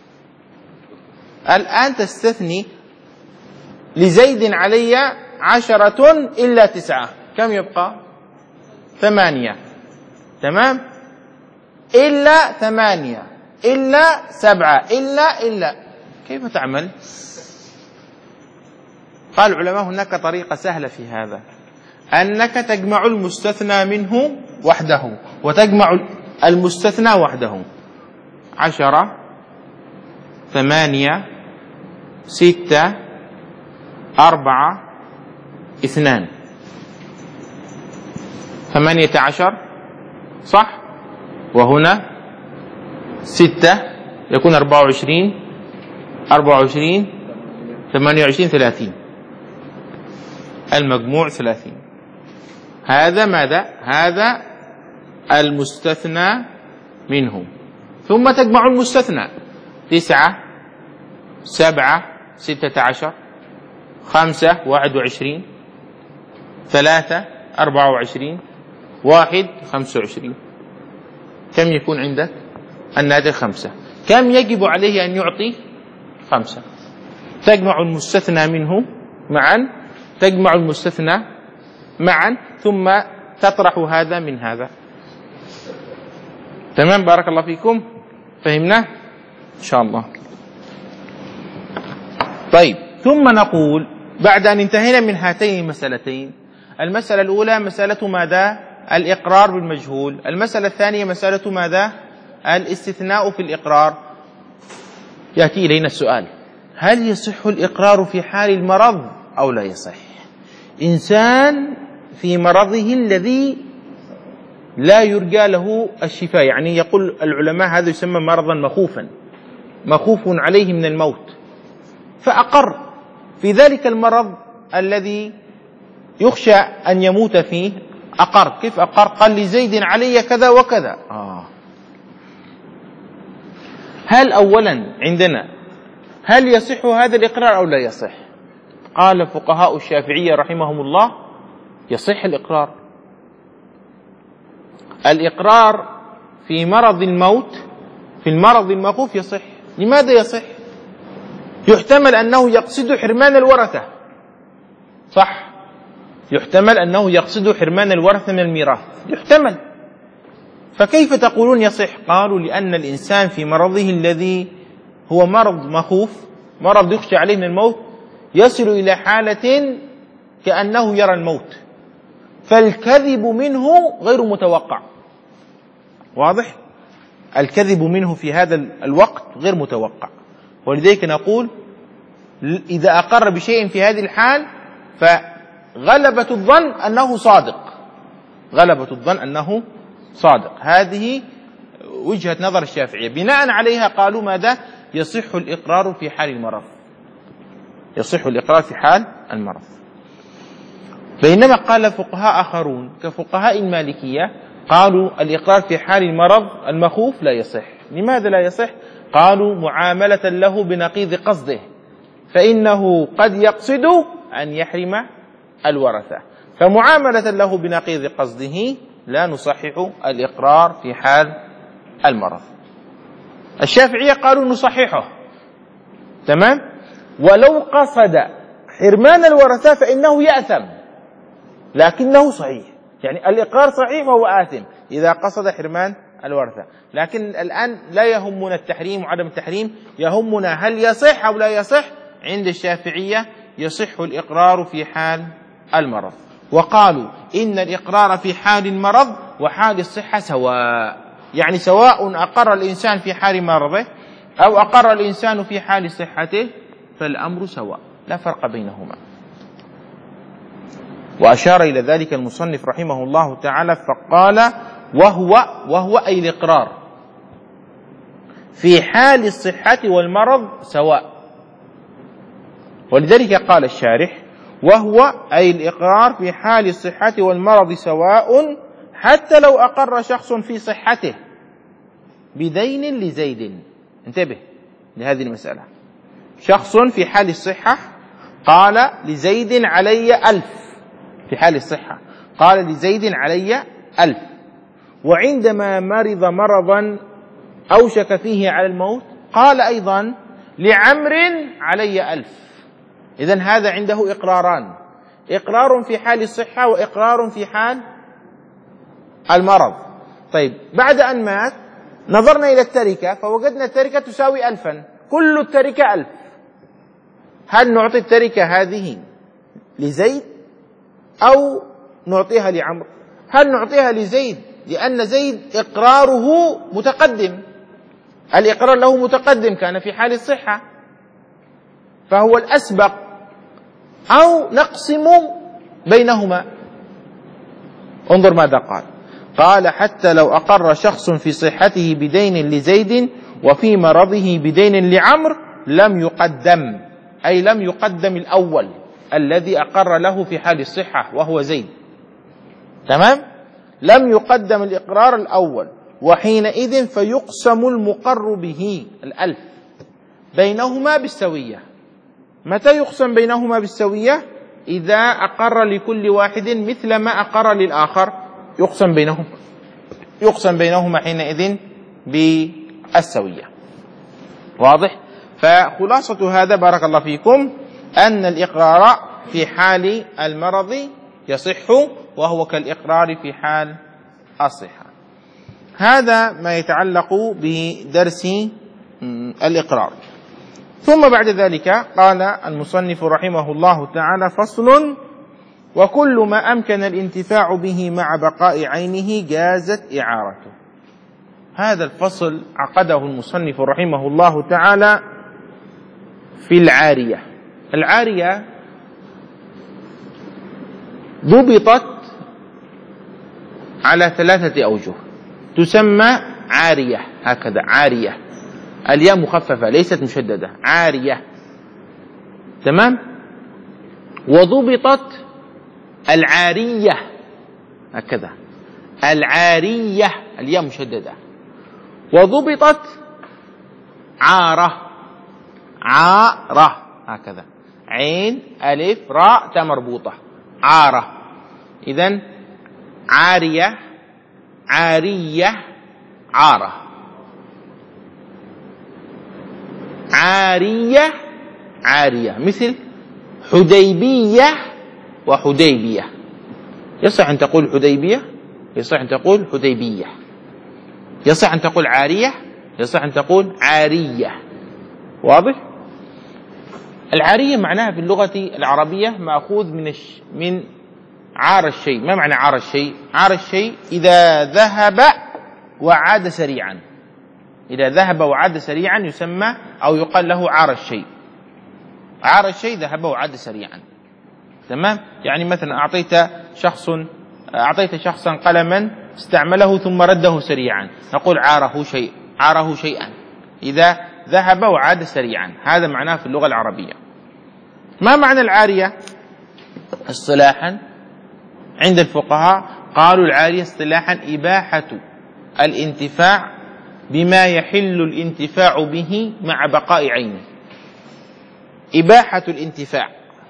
الآن تستثني لزيد علي عشرة إلا تسعة، كم يبقى؟ ثمانية، تمام؟ إلا ثمانية إلا سبعة إلا إلا كيف تعمل؟ قال العلماء هناك طريقة سهلة في هذا، أنك تجمع المستثنى منه وحده وتجمع المستثنى وحده. عشرة ثمانية ستة أربعة اثنان، ثمانية عشر، صح؟ وهنا ستة يكون أربعة وعشرين، أربعة وعشرين ثمانية وعشرين ثلاثين، المجموع ثلاثين. هذا ماذا؟ هذا المستثنى منه. ثم تجمع المستثنى: تسعة سبعة ستة عشر، خمسة واحد وعشرين، ثلاثة أربعة وعشرين، واحد خمسة وعشرين. كم يكون عندك؟ الناتج خمسة. كم يجب عليه أن يعطي؟ خمسة. تجمع المستثنى منه معا، تجمع المستثنى معا، ثم تطرح هذا من هذا. تمام؟ بارك الله فيكم. فهمنا إن شاء الله. طيب، ثم نقول بعد أن انتهينا من هاتين المسألتين، المسألة الأولى مسألة ماذا؟ الإقرار بالمجهول. المسألة الثانية مسألة ماذا؟ الاستثناء في الإقرار. يأتي إلينا السؤال: هل يصح الإقرار في حال المرض أو لا يصح؟ إنسان في مرضه الذي لا يرجى له الشفاء، يعني يقول العلماء هذا يسمى مرضا مخوفا، مخوف عليه من الموت، فأقر في ذلك المرض الذي يخشى أن يموت فيه أقر. كيف أقر؟ قال لزيد علي كذا وكذا. آه. هل أولا عندنا هل يصح هذا الإقرار أو لا يصح؟ قال فقهاء الشافعية رحمهم الله يصح الإقرار. الإقرار في مرض الموت، في المرض المخوف يصح. لماذا يصح؟ يحتمل أنه يقصد حرمان الورثة، صح؟ يحتمل أنه يقصد حرمان الورثة من الميراث، يحتمل. فكيف تقولون يصح؟ قالوا لأن الإنسان في مرضه الذي هو مرض مخوف، مرض يخشى عليه من الموت، يصل إلى حالة كأنه يرى الموت، فالكذب منه غير متوقع. واضح؟ الكذب منه في هذا الوقت غير متوقع، ولذلك نقول إذا أقر بشيء في هذه الحال فغلبة الظن أنه صادق، غلبة الظن أنه صادق. هذه وجهة نظر الشافعية، بناء عليها قالوا ماذا؟ يصح الإقرار في حال المرض، يصح الإقرار في حال المرض. بينما قال فقهاء آخرون كفقهاء المالكية قالوا الإقرار في حال المرض المخوف لا يصح. لماذا لا يصح؟ قالوا معاملة له بنقيض قصده، فإنه قد يقصد أن يحرم الورثة، فمعاملة له بنقيض قصده لا نصحح الإقرار في حال المرض. الشافعية قالوا نصححه، تمام؟ ولو قصد حرمان الورثة فإنه يأثم، لكنه صحيح. يعني الإقرار صحيح وهو آثم إذا قصد حرمان الورثة، لكن الآن لا يهمنا التحريم وعدم التحريم، يهمنا هل يصح أو لا يصح. عند الشافعية يصح الإقرار في حال المرض، وقالوا إن الإقرار في حال المرض وحال الصحة سواء، يعني سواء أقر الإنسان في حال مرضه أو أقر الإنسان في حال صحته فالأمر سواء، لا فرق بينهما. وأشار إلى ذلك المصنف رحمه الله تعالى فقال وهو وهو أي الإقرار في حال الصحة والمرض سواء. ولذلك قال الشارح وهو أي الإقرار في حال الصحة والمرض سواء، حتى لو أقر شخص في صحته بدين لزيد. انتبه لهذه المسألة. شخص في حال الصحة قال لزيد علي ألف، في حال الصحة قال لزيد علي ألف، وعندما مرض مرضا أوشك فيه على الموت قال أيضا لعمر علي ألف. إذن هذا عنده إقراران، إقرار في حال الصحة وإقرار في حال المرض. طيب بعد أن مات نظرنا إلى التركة فوجدنا التركة تساوي ألفا، كل التركة ألف. هل نعطي التركة هذه لزيد أو نعطيها لعمر؟ هل نعطيها لزيد لأن زيد إقراره متقدم، الإقرار له متقدم، كان في حال الصحة فهو الأسبق، أو نقسم بينهما؟ انظر ماذا قال. قال حتى لو أقر شخص في صحته بدين لزيد وفي مرضه بدين لعمر لم يقدم، أي لم يقدم الأول الذي أقر له في حال الصحة وهو زيد، تمام؟ لم يقدم الإقرار الأول، وحينئذ فيقسم المقر به الألف بينهما بالسوية. متى يقسم بينهما بالسوية؟ إذا أقر لكل واحد مثل ما أقر للآخر يقسم بينهما يقسم بينهما حينئذ بالسوية. واضح؟ فخلاصة هذا بارك الله فيكم أن الإقرار في حال المرض يصح وهو كالإقرار في حال الصحة. هذا ما يتعلق بدرس الإقرار. ثم بعد ذلك قال المصنف رحمه الله تعالى فصل وكل ما أمكن الانتفاع به مع بقاء عينه جازت إعارته. هذا الفصل عقده المصنف رحمه الله تعالى في العارية. العارية ضبطت على ثلاثة أوجه، تسمى عارية، هكذا عارية، الياء مخففة ليست مشددة، عارية، تمام؟ وضبطت العارية هكذا، العارية الياء مشددة. وضبطت عارة، عارة هكذا، عين ألف راء تاء مربوطة، عارة. إذن عارية، عارية، عارة. عارية، عارية، مثل حديبية وحديبية. يصح أن تقول حديبية، يصح أن تقول حديبية. يصح أن تقول عارية، يصح أن تقول عارية. واضح؟ العارية معناها في اللغة العربية مأخوذ من الش... من عار الشيء. ما معنى عار الشيء؟ عار الشيء إذا ذهب وعاد سريعا، إذا ذهب وعاد سريعا يسمى أو يقال له عار الشيء. عار الشيء ذهب وعاد سريعا، تمام؟ يعني مثلا أعطيت شخص أعطيت شخصا قلما استعمله ثم رده سريعا، نقول عاره شيء، عاره شيئا إذا ذهب وعاد سريعا. هذا معناه في اللغة العربية. ما معنى العارية اصطلاحا عند الفقهاء؟ قالوا العارية اصطلاحا إباحة الانتفاع بما يحل الانتفاع به مع بقاء عينه. إباحة الانتفاع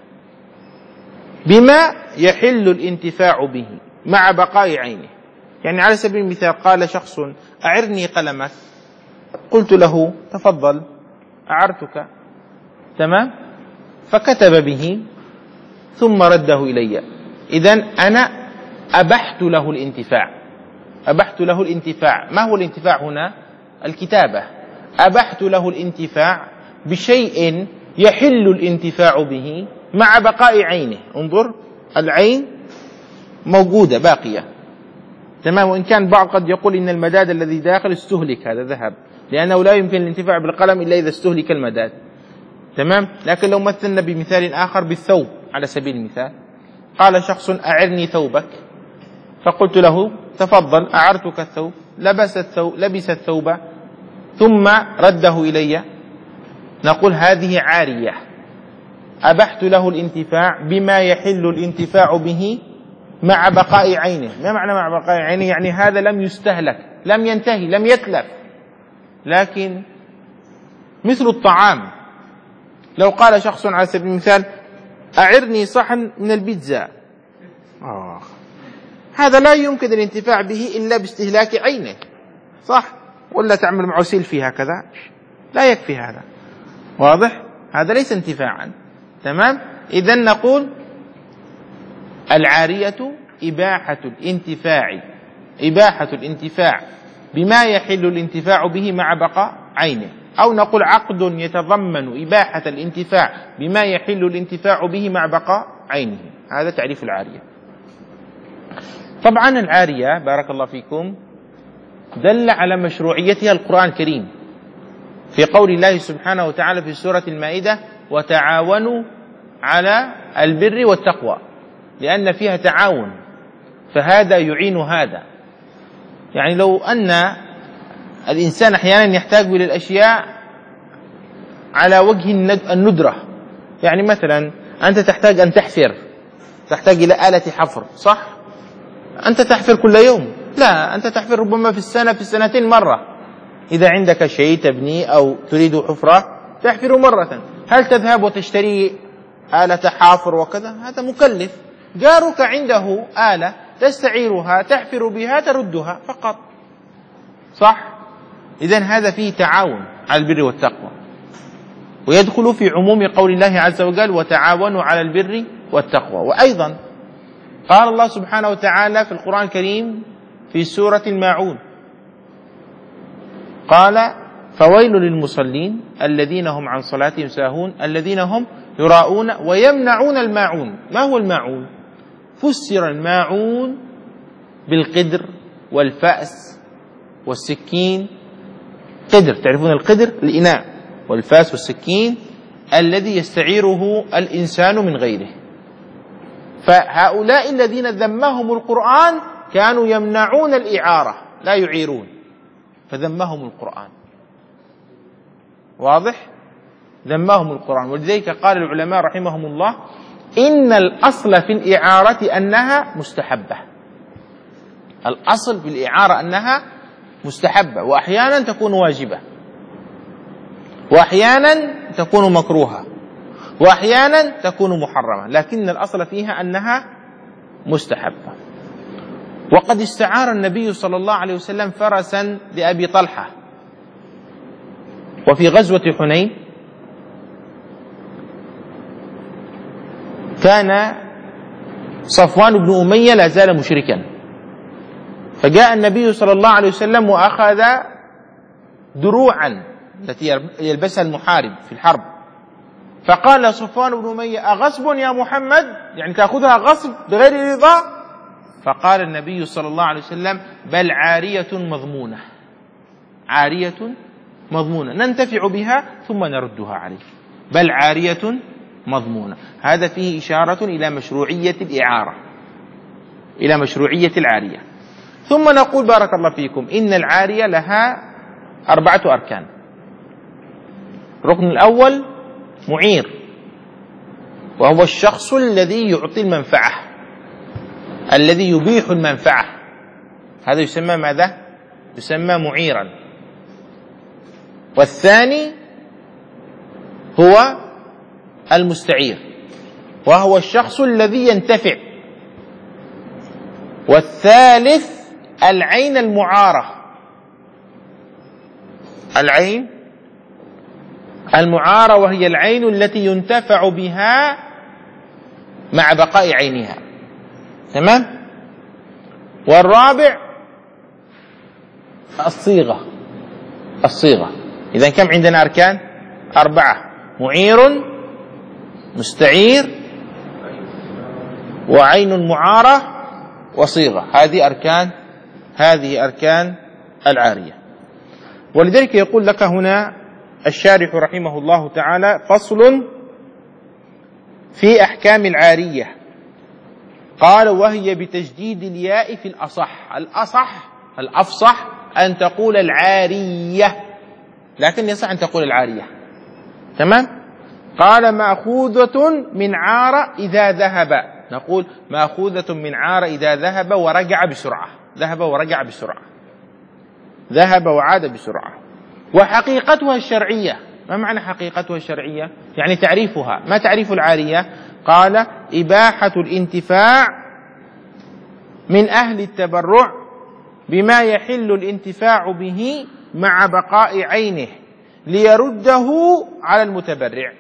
بما يحل الانتفاع به مع بقاء عينه. يعني على سبيل المثال قال شخص أعرني قلمك، قلت له تفضل أعرتك، تمام؟ فكتب به ثم رده إلي، إذن أنا أبحت له الانتفاع، أبحت له الانتفاع. ما هو الانتفاع هنا؟ الكتابة. أبحت له الانتفاع بشيء يحل الانتفاع به مع بقاء عينه. انظر، العين موجودة باقية، تمام؟ وإن كان بعض قد يقول إن المداد الذي داخل استهلك، هذا ذهب، لأنه لا يمكن الانتفاع بالقلم إلا إذا استهلك المداد، تمام؟ لكن لو مثلنا بمثال آخر بالثوب على سبيل المثال، قال شخص أعرني ثوبك، فقلت له تفضل أعرتك الثوب، لبس الثوب, لبس الثوب ثم رده إلي، نقول هذه عارية، أبحت له الانتفاع بما يحل الانتفاع به مع بقاء عينه. ما معنى مع بقاء عينه؟ يعني هذا لم يستهلك، لم ينتهي، لم يتلف. لكن مثل الطعام، لو قال شخص على سبيل المثال أعرني صحن من البيتزا، آه. هذا لا يمكن الانتفاع به إلا باستهلاك عينه، صح؟ ولا تعمل معه سيلفي هكذا، لا يكفي هذا. واضح؟ هذا ليس انتفاعا، تمام؟ إذن نقول العارية إباحة الانتفاع، إباحة الانتفاع بما يحل الانتفاع به مع بقاء عينه، أو نقول عقد يتضمن إباحة الانتفاع بما يحل الانتفاع به مع بقاء عينه. هذا تعريف العارية. طبعا العارية بارك الله فيكم دل على مشروعيتها القرآن الكريم في قول الله سبحانه وتعالى في سورة المائدة وتعاونوا على البر والتقوى، لأن فيها تعاون، فهذا يعين هذا. يعني لو أن الإنسان أحيانا يحتاج إلى الأشياء على وجه الندرة، يعني مثلا أنت تحتاج أن تحفر، تحتاج إلى آلة حفر، صح؟ أنت تحفر كل يوم؟ لا، أنت تحفر ربما في السنة، في السنتين مرة. إذا عندك شيء تبني أو تريد حفرة تحفر مرة. هل تذهب وتشتري آلة حافر وكذا؟ هذا مكلف. جارك عنده آلة تستعيرها تحفر بها تردها فقط، صح؟ إذن هذا فيه تعاون على البر والتقوى، ويدخل في عموم قول الله عز وجل وتعاونوا على البر والتقوى. وأيضا قال الله سبحانه وتعالى في القرآن الكريم في سورة الماعون قال فويل للمصلين الذين هم عن صلاتهم ساهون الذين هم يراءون ويمنعون الماعون. ما هو الماعون؟ فسر الماعون بالقدر والفأس والسكين. قدر، تعرفون القدر الإناء، والفأس والسكين الذي يستعيره الإنسان من غيره. فهؤلاء الذين ذمهم القرآن كانوا يمنعون الإعارة، لا يعيرون، فذمهم القرآن. واضح؟ ذمهم القرآن. ولذلك قال العلماء رحمهم الله إن الأصل في الإعارة أنها مستحبة. الأصل في الإعارة أنها مستحبة، وأحيانا تكون واجبة، وأحيانا تكون مكروهة، وأحيانا تكون محرمة، لكن الأصل فيها أنها مستحبة. وقد استعار النبي صلى الله عليه وسلم فرسا لأبي طلحة، وفي غزوة حنين كان صفوان بن أمية لا زال مشركا، فجاء النبي صلى الله عليه وسلم وأخذ دروعا التي يلبسها المحارب في الحرب، فقال صفوان بن أمية: أغصب يا محمد؟ يعني تأخذها غصب بغير رضا؟ فقال النبي صلى الله عليه وسلم: بل عارية مضمونة، عارية مضمونة ننتفع بها ثم نردها عليه، بل عارية مضمونة. هذا فيه إشارة إلى مشروعية الإعارة، إلى مشروعية العارية. ثم نقول بارك الله فيكم إن العارية لها أربعة أركان. الركن الأول معير، وهو الشخص الذي يعطي المنفعة، الذي يبيح المنفعة، هذا يسمى ماذا؟ يسمى معيرا. والثاني هو المستعير، وهو الشخص الذي ينتفع. والثالث العين المعارة، العين المعارة وهي العين التي ينتفع بها مع بقاء عينها، تمام؟ والرابع الصيغة، الصيغة. إذن كم عندنا أركان؟ أربعة: معير، مستعير، وعين معارة، وصيغة. هذه أركان هذه أركان العارية. ولذلك يقول لك هنا الشارح رحمه الله تعالى: فصل في أحكام العارية. قال: وهي بتجديد الياء في الأصح. الأصح الأفصح أن تقول العارية، لكن يصح أن تقول العارية، تمام؟ قال: مأخوذة من عار إذا ذهب. نقول مأخوذة من عار إذا ذهب ورجع بسرعة، ذهب ورجع بسرعة، ذهب وعاد بسرعة. وحقيقتها الشرعية. ما معنى حقيقتها الشرعية؟ يعني تعريفها. ما تعريف العارية؟ قال: إباحة الانتفاع من أهل التبرع بما يحل الانتفاع به مع بقاء عينه ليرده على المتبرع.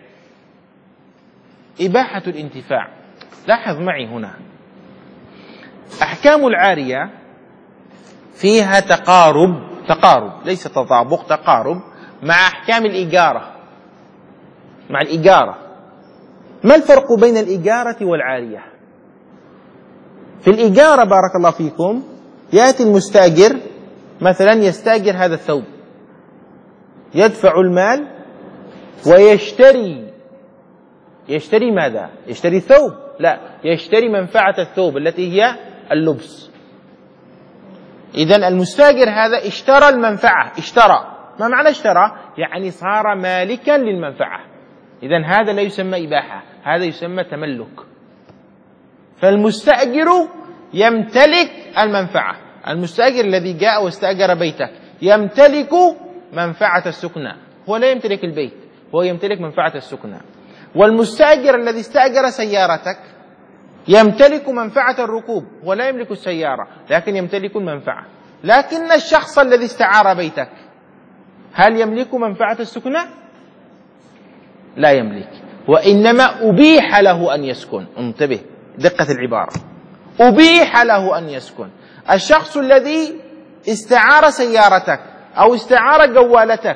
إباحة الانتفاع. لاحظ معي هنا أحكام العارية فيها تقارب، تقارب ليس تطابق، تقارب مع أحكام الإجارة، مع الإجارة. ما الفرق بين الإجارة والعارية؟ في الإجارة بارك الله فيكم يأتي المستأجر مثلا يستأجر هذا الثوب، يدفع المال ويشتري، يشتري ماذا؟ يشتري ثوب؟ لا، يشتري منفعة الثوب التي هي اللبس. إذن المستأجر هذا اشترى المنفعة، اشترى. ما معنى اشترى؟ يعني صار مالكا للمنفعة. إذن هذا لا يسمى إباحة، هذا يسمى تملك. فالمستأجر يمتلك المنفعة. المستأجر الذي جاء واستأجر بيتك يمتلك منفعة السكنى، هو لا يمتلك البيت، هو يمتلك منفعة السكنى. والمستأجر الذي استأجر سيارتك يمتلك منفعة الركوب، ولا يملك السيارة لكن يمتلك المنفعة. لكن الشخص الذي استعار بيتك هل يملك منفعة السكنى؟ لا يملك، وإنما أبيح له أن يسكن. انتبه دقة العبارة، أبيح له أن يسكن. الشخص الذي استعار سيارتك أو استعار جوالتك،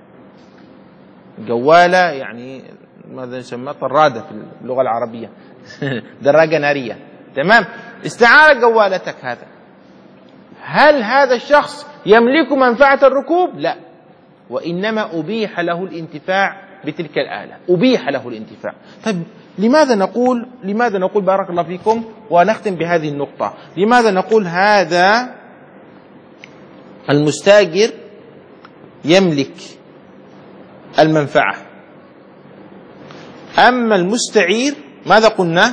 جوالة يعني ماذا يسمى؟ طرادة في اللغة العربية دراجة نارية، تمام؟ استعار جوالتك هذا، هل هذا الشخص يملك منفعة الركوب؟ لا، وإنما أبيح له الانتفاع بتلك الآلة، أبيح له الانتفاع. طيب لماذا نقول لماذا نقول بارك الله فيكم ونختم بهذه النقطة، لماذا نقول هذا المستاجر يملك المنفعة، أما المستعير ماذا قلنا؟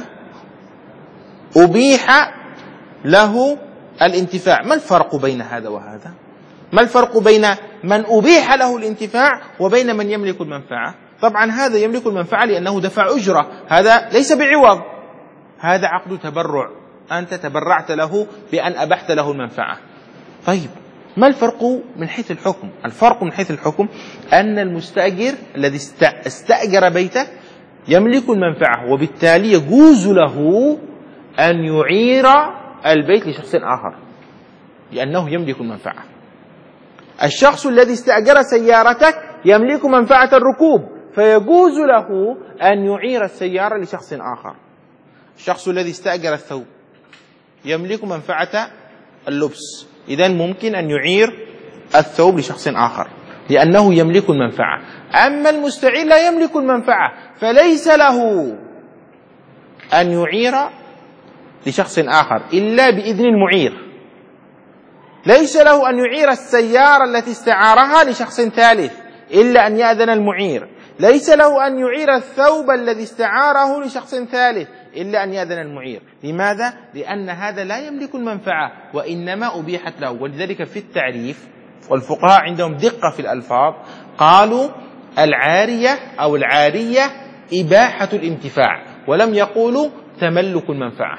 أبيح له الانتفاع. ما الفرق بين هذا وهذا؟ ما الفرق بين من أبيح له الانتفاع وبين من يملك المنفعة؟ طبعا هذا يملك المنفعة لأنه دفع أجرة، هذا ليس بعوض، هذا عقد تبرع، أنت تبرعت له بأن أبحت له المنفعة. طيب ما الفرق من حيث الحكم؟ الفرق من حيث الحكم أن المستأجر الذي استأجر بيته يملك المنفعة، وبالتالي يجوز له أن يعير البيت لشخص آخر لأنه يملك المنفعة. الشخص الذي استأجر سيارتك يملك منفعة الركوب، فيجوز له أن يعير السيارة لشخص آخر. الشخص الذي استأجر الثوب يملك منفعة اللبس، إذن ممكن أن يعير الثوب لشخص آخر لأنه يملك المنفعة. أما المستعير لا يملك المنفعة، فليس له أن يعير لشخص آخر إلا بإذن المعير. ليس له أن يعير السيارة التي استعارها لشخص ثالث إلا أن يأذن المعير. ليس له أن يعير الثوب الذي استعاره لشخص ثالث إلا أن يأذن المعير. لماذا؟ لأن هذا لا يملك المنفعة وإنما أبيحت له. ولذلك في التعريف، والفقهاء عندهم دقة في الألفاظ، قالوا العارية أو العارية إباحة الانتفاع، ولم يقولوا تملك المنفعة.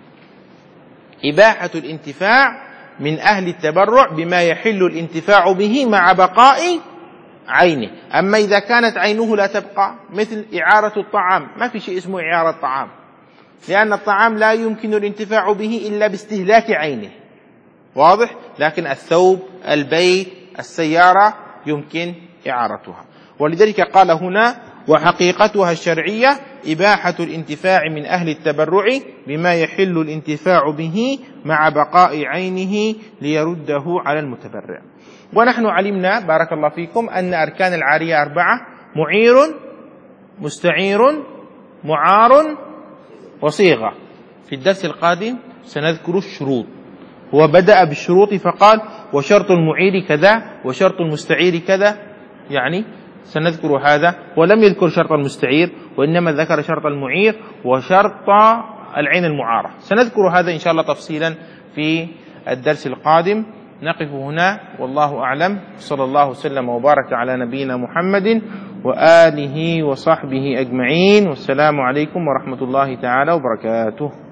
إباحة الانتفاع من أهل التبرع بما يحل الانتفاع به مع بقاء عينه. أما إذا كانت عينه لا تبقى، مثل إعارة الطعام، ما في شيء اسمه إعارة طعام، لأن الطعام لا يمكن الانتفاع به إلا باستهلاك عينه، واضح؟ لكن الثوب، البيت، السيارة يمكن إعارتها. ولذلك قال هنا: وحقيقتها الشرعية إباحة الانتفاع من أهل التبرع بما يحل الانتفاع به مع بقاء عينه ليرده على المتبرع. ونحن علمنا بارك الله فيكم أن أركان العارية أربعة: معير، مستعير، معار، وصيغة. في الدرس القادم سنذكر الشروط. هو بدأ بالشروط فقال: وشرط المعير كذا، وشرط المستعير كذا، يعني سنذكر هذا، ولم يذكر شرط المستعير وإنما ذكر شرط المعير وشرط العين المعارة. سنذكر هذا إن شاء الله تفصيلا في الدرس القادم. نقف هنا والله أعلم، صلى الله وسلم وبارك على نبينا محمد وآله وصحبه أجمعين، والسلام عليكم ورحمة الله تعالى وبركاته.